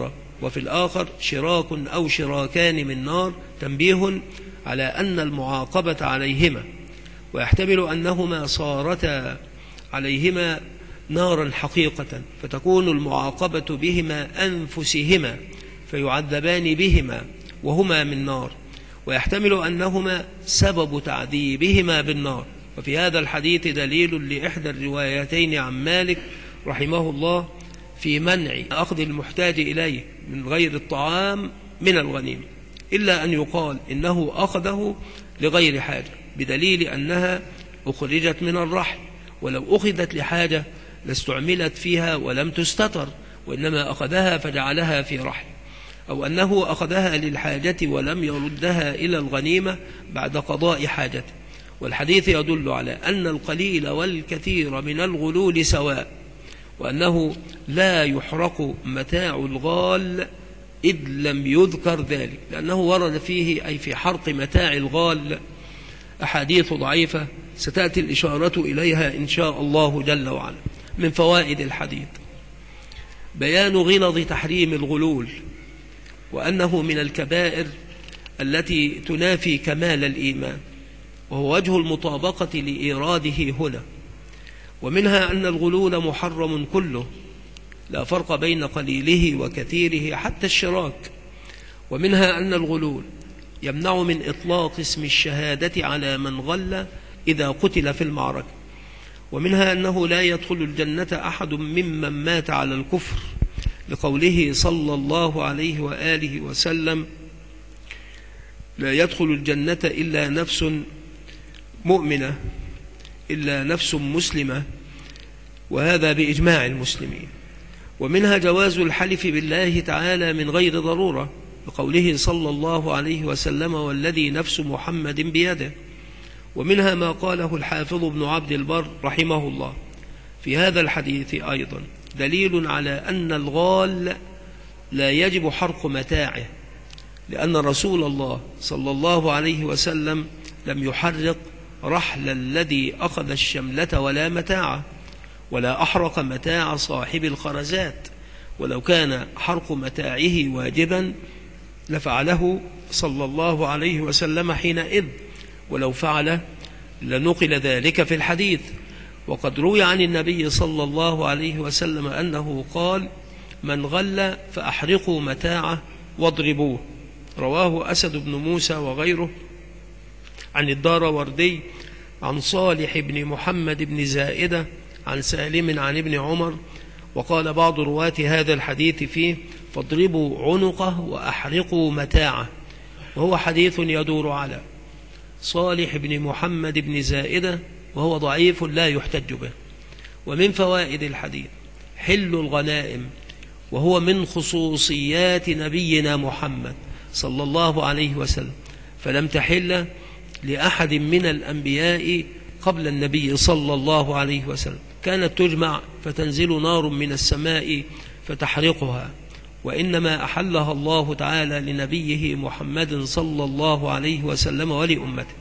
وفي الآخر شراك أو شراكان من نار، تنبيه على أن المعاقبة عليهما، ويحتمل أنهما صارتا عليهما نارا حقيقة، فتكون المعاقبة بهما أنفسهما فيعذبان بهما وهما من نار، ويحتمل أنهما سبب تعذيبهما بالنار. وفي هذا الحديث دليل لإحدى الروايتين عن مالك رحمه الله في منع أخذ المحتاج إليه من غير الطعام من الغنيمة، إلا أن يقال إنه أخذه لغير حاجة، بدليل أنها أخرجت من الرحل، ولو أخذت لحاجة لاستعملت فيها ولم تستتر، وإنما أخذها فجعلها في رحل، أو أنه أخذها للحاجة ولم يردها إلى الغنيمة بعد قضاء حاجته. والحديث يدل على أن القليل والكثير من الغلول سواء، وأنه لا يحرق متاع الغال إذ لم يذكر ذلك، لأنه ورد فيه أي في حرق متاع الغال أحاديث ضعيفة ستأتي الإشارة إليها إن شاء الله جل وعلا. من فوائد الحديث بيان غلظ تحريم الغلول، وأنه من الكبائر التي تنافي كمال الإيمان، وهو وجه المطابقة لإيراده هنا. ومنها أن الغلول محرم كله، لا فرق بين قليله وكثيره حتى الشراك. ومنها أن الغلول يمنع من إطلاق اسم الشهادة على من غل إذا قتل في المعركة. ومنها أنه لا يدخل الجنة أحد ممن مات على الكفر، لقوله صلى الله عليه وآله وسلم: لا يدخل الجنة إلا نفس مؤمنة إلا نفس مسلمة، وهذا بإجماع المسلمين. ومنها جواز الحلف بالله تعالى من غير ضرورة، بقوله صلى الله عليه وسلم: والذي نفس محمد بيده. ومنها ما قاله الحافظ ابن عبد البر رحمه الله في هذا الحديث أيضا دليل على أن الغال لا يجب حرق متاعه، لأن رسول الله صلى الله عليه وسلم لم يحرق رحل الذي أخذ الشملة ولا متاعه، ولا أحرق متاع صاحب الخرزات، ولو كان حرق متاعه واجبا لفعله صلى الله عليه وسلم حينئذ، ولو فعل لنقل ذلك في الحديث. وقد روي عن النبي صلى الله عليه وسلم أنه قال: من غل فأحرقوا متاعه واضربوه. رواه أسد بن موسى وغيره عن الداروردي عن صالح بن محمد بن زائدة عن سالم عن ابن عمر. وقال بعض رواة هذا الحديث فيه: فاضربوا عنقه وأحرقوا متاعه، وهو حديث يدور على صالح بن محمد بن زائدة، وهو ضعيف لا يحتج به. ومن فوائد الحديث حل الغنائم، وهو من خصوصيات نبينا محمد صلى الله عليه وسلم، فلم تحل لأحد من الأنبياء قبل النبي صلى الله عليه وسلم، كانت تجمع فتنزل نار من السماء فتحرقها، وإنما أحلها الله تعالى لنبيه محمد صلى الله عليه وسلم ولأمته.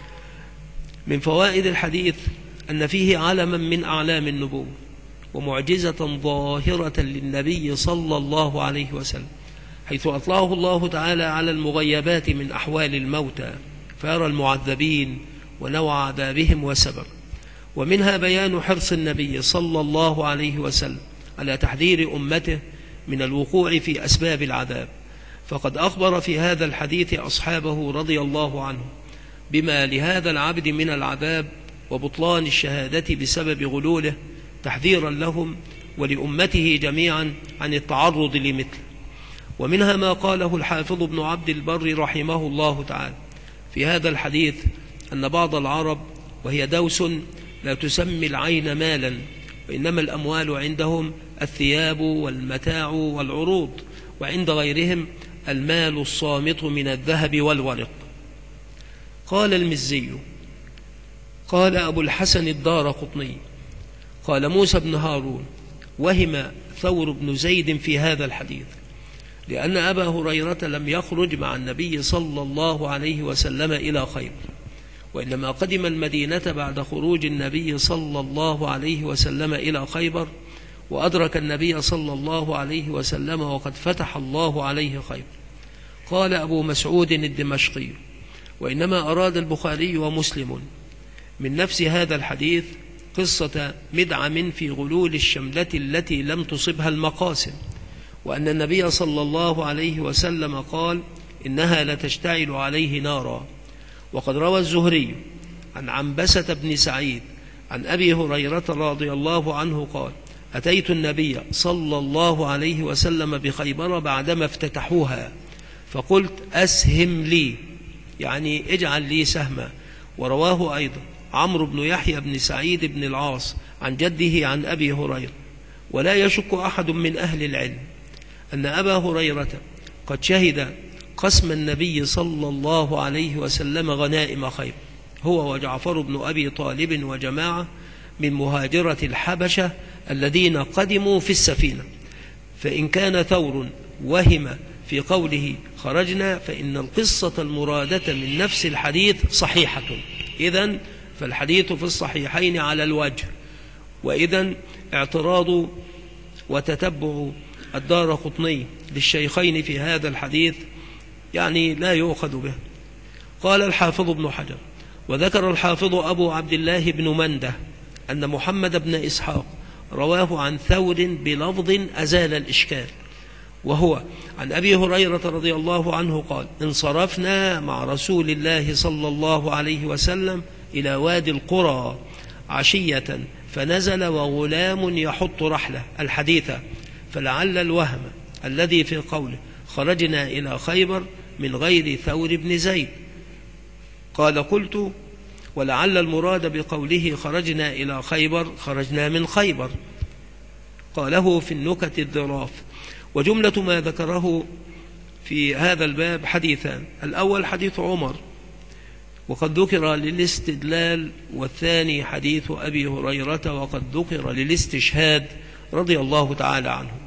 من فوائد الحديث أن فيه علما من أعلام النبوة ومعجزة ظاهرة للنبي صلى الله عليه وسلم، حيث أطلعه الله تعالى على المغيبات من أحوال الموتى فيرى المعذبين ونوع عذابهم وسبب. ومنها بيان حرص النبي صلى الله عليه وسلم على تحذير أمته من الوقوع في أسباب العذاب، فقد أخبر في هذا الحديث أصحابه رضي الله عنهم بما لهذا العبد من العذاب وبطلان الشهادة بسبب غلوله، تحذيرا لهم ولأمته جميعا عن التعرض لمثله. ومنها ما قاله الحافظ ابن عبد البر رحمه الله تعالى في هذا الحديث أن بعض العرب، وهي دوس لا تسمي العين مالا، وإنما الأموال عندهم الثياب والمتاع والعروض، وعند غيرهم المال الصامت من الذهب والورق. قال المزي قال أبو الحسن الدارقطني قال موسى بن هارون: وهم ثور بن زيد في هذا الحديث، لأن أبا هريرة لم يخرج مع النبي صلى الله عليه وسلم إلى خيبر، وإنما قدم المدينة بعد خروج النبي صلى الله عليه وسلم إلى خيبر، وأدرك النبي صلى الله عليه وسلم وقد فتح الله عليه خير. قال أبو مسعود الدمشقي: وإنما أراد البخاري ومسلم من نفس هذا الحديث قصة مدعم في غلول الشملة التي لم تصبها المقاسم، وأن النبي صلى الله عليه وسلم قال: إنها لتشتعل عليه نارا. وقد روى الزهري عن عنبسة بن سعيد عن أبي هريرة رضي الله عنه قال: أتيت النبي صلى الله عليه وسلم بخيبر بعدما افتتحوها، فقلت: أسهم لي، يعني اجعل لي سهما. ورواه أيضا عمرو بن يحيى بن سعيد بن العاص عن جده عن أبي هريرة. ولا يشك أحد من أهل العلم أن أبا هريرة قد شهد قسم النبي صلى الله عليه وسلم غنائم خيبر، هو وجعفر بن أبي طالب وجماعة من مهاجرة الحبشة الذين قدموا في السفينة. فإن كان ثور وهم في قوله خرجنا، فإن القصة المرادة من نفس الحديث صحيحة. إذن فالحديث في الصحيحين على الوجه. وإذن اعتراض وتتبع الدارقطني للشيخين في هذا الحديث يعني لا يؤخذ به. قال الحافظ ابن حجر: وذكر الحافظ أبو عبد الله بن منده أن محمد بن إسحاق رواه عن ثور بلفظ أزال الإشكال، وهو عن أبي هريرة رضي الله عنه قال: انصرفنا مع رسول الله صلى الله عليه وسلم إلى وادي القرى عشية، فنزل وغلام يحط رحله الحديثة، فلعل الوهم الذي في قوله خرجنا إلى خيبر من غير ثور بن زيد. قال: قلت: ولعل المراد بقوله خرجنا إلى خيبر خرجنا من خيبر. قاله في النكت الظراف. وجملة ما ذكره في هذا الباب حديثان: الأول حديث عمر وقد ذكر للاستدلال، والثاني حديث أبي هريرة وقد ذكر للاستشهاد رضي الله تعالى عنه.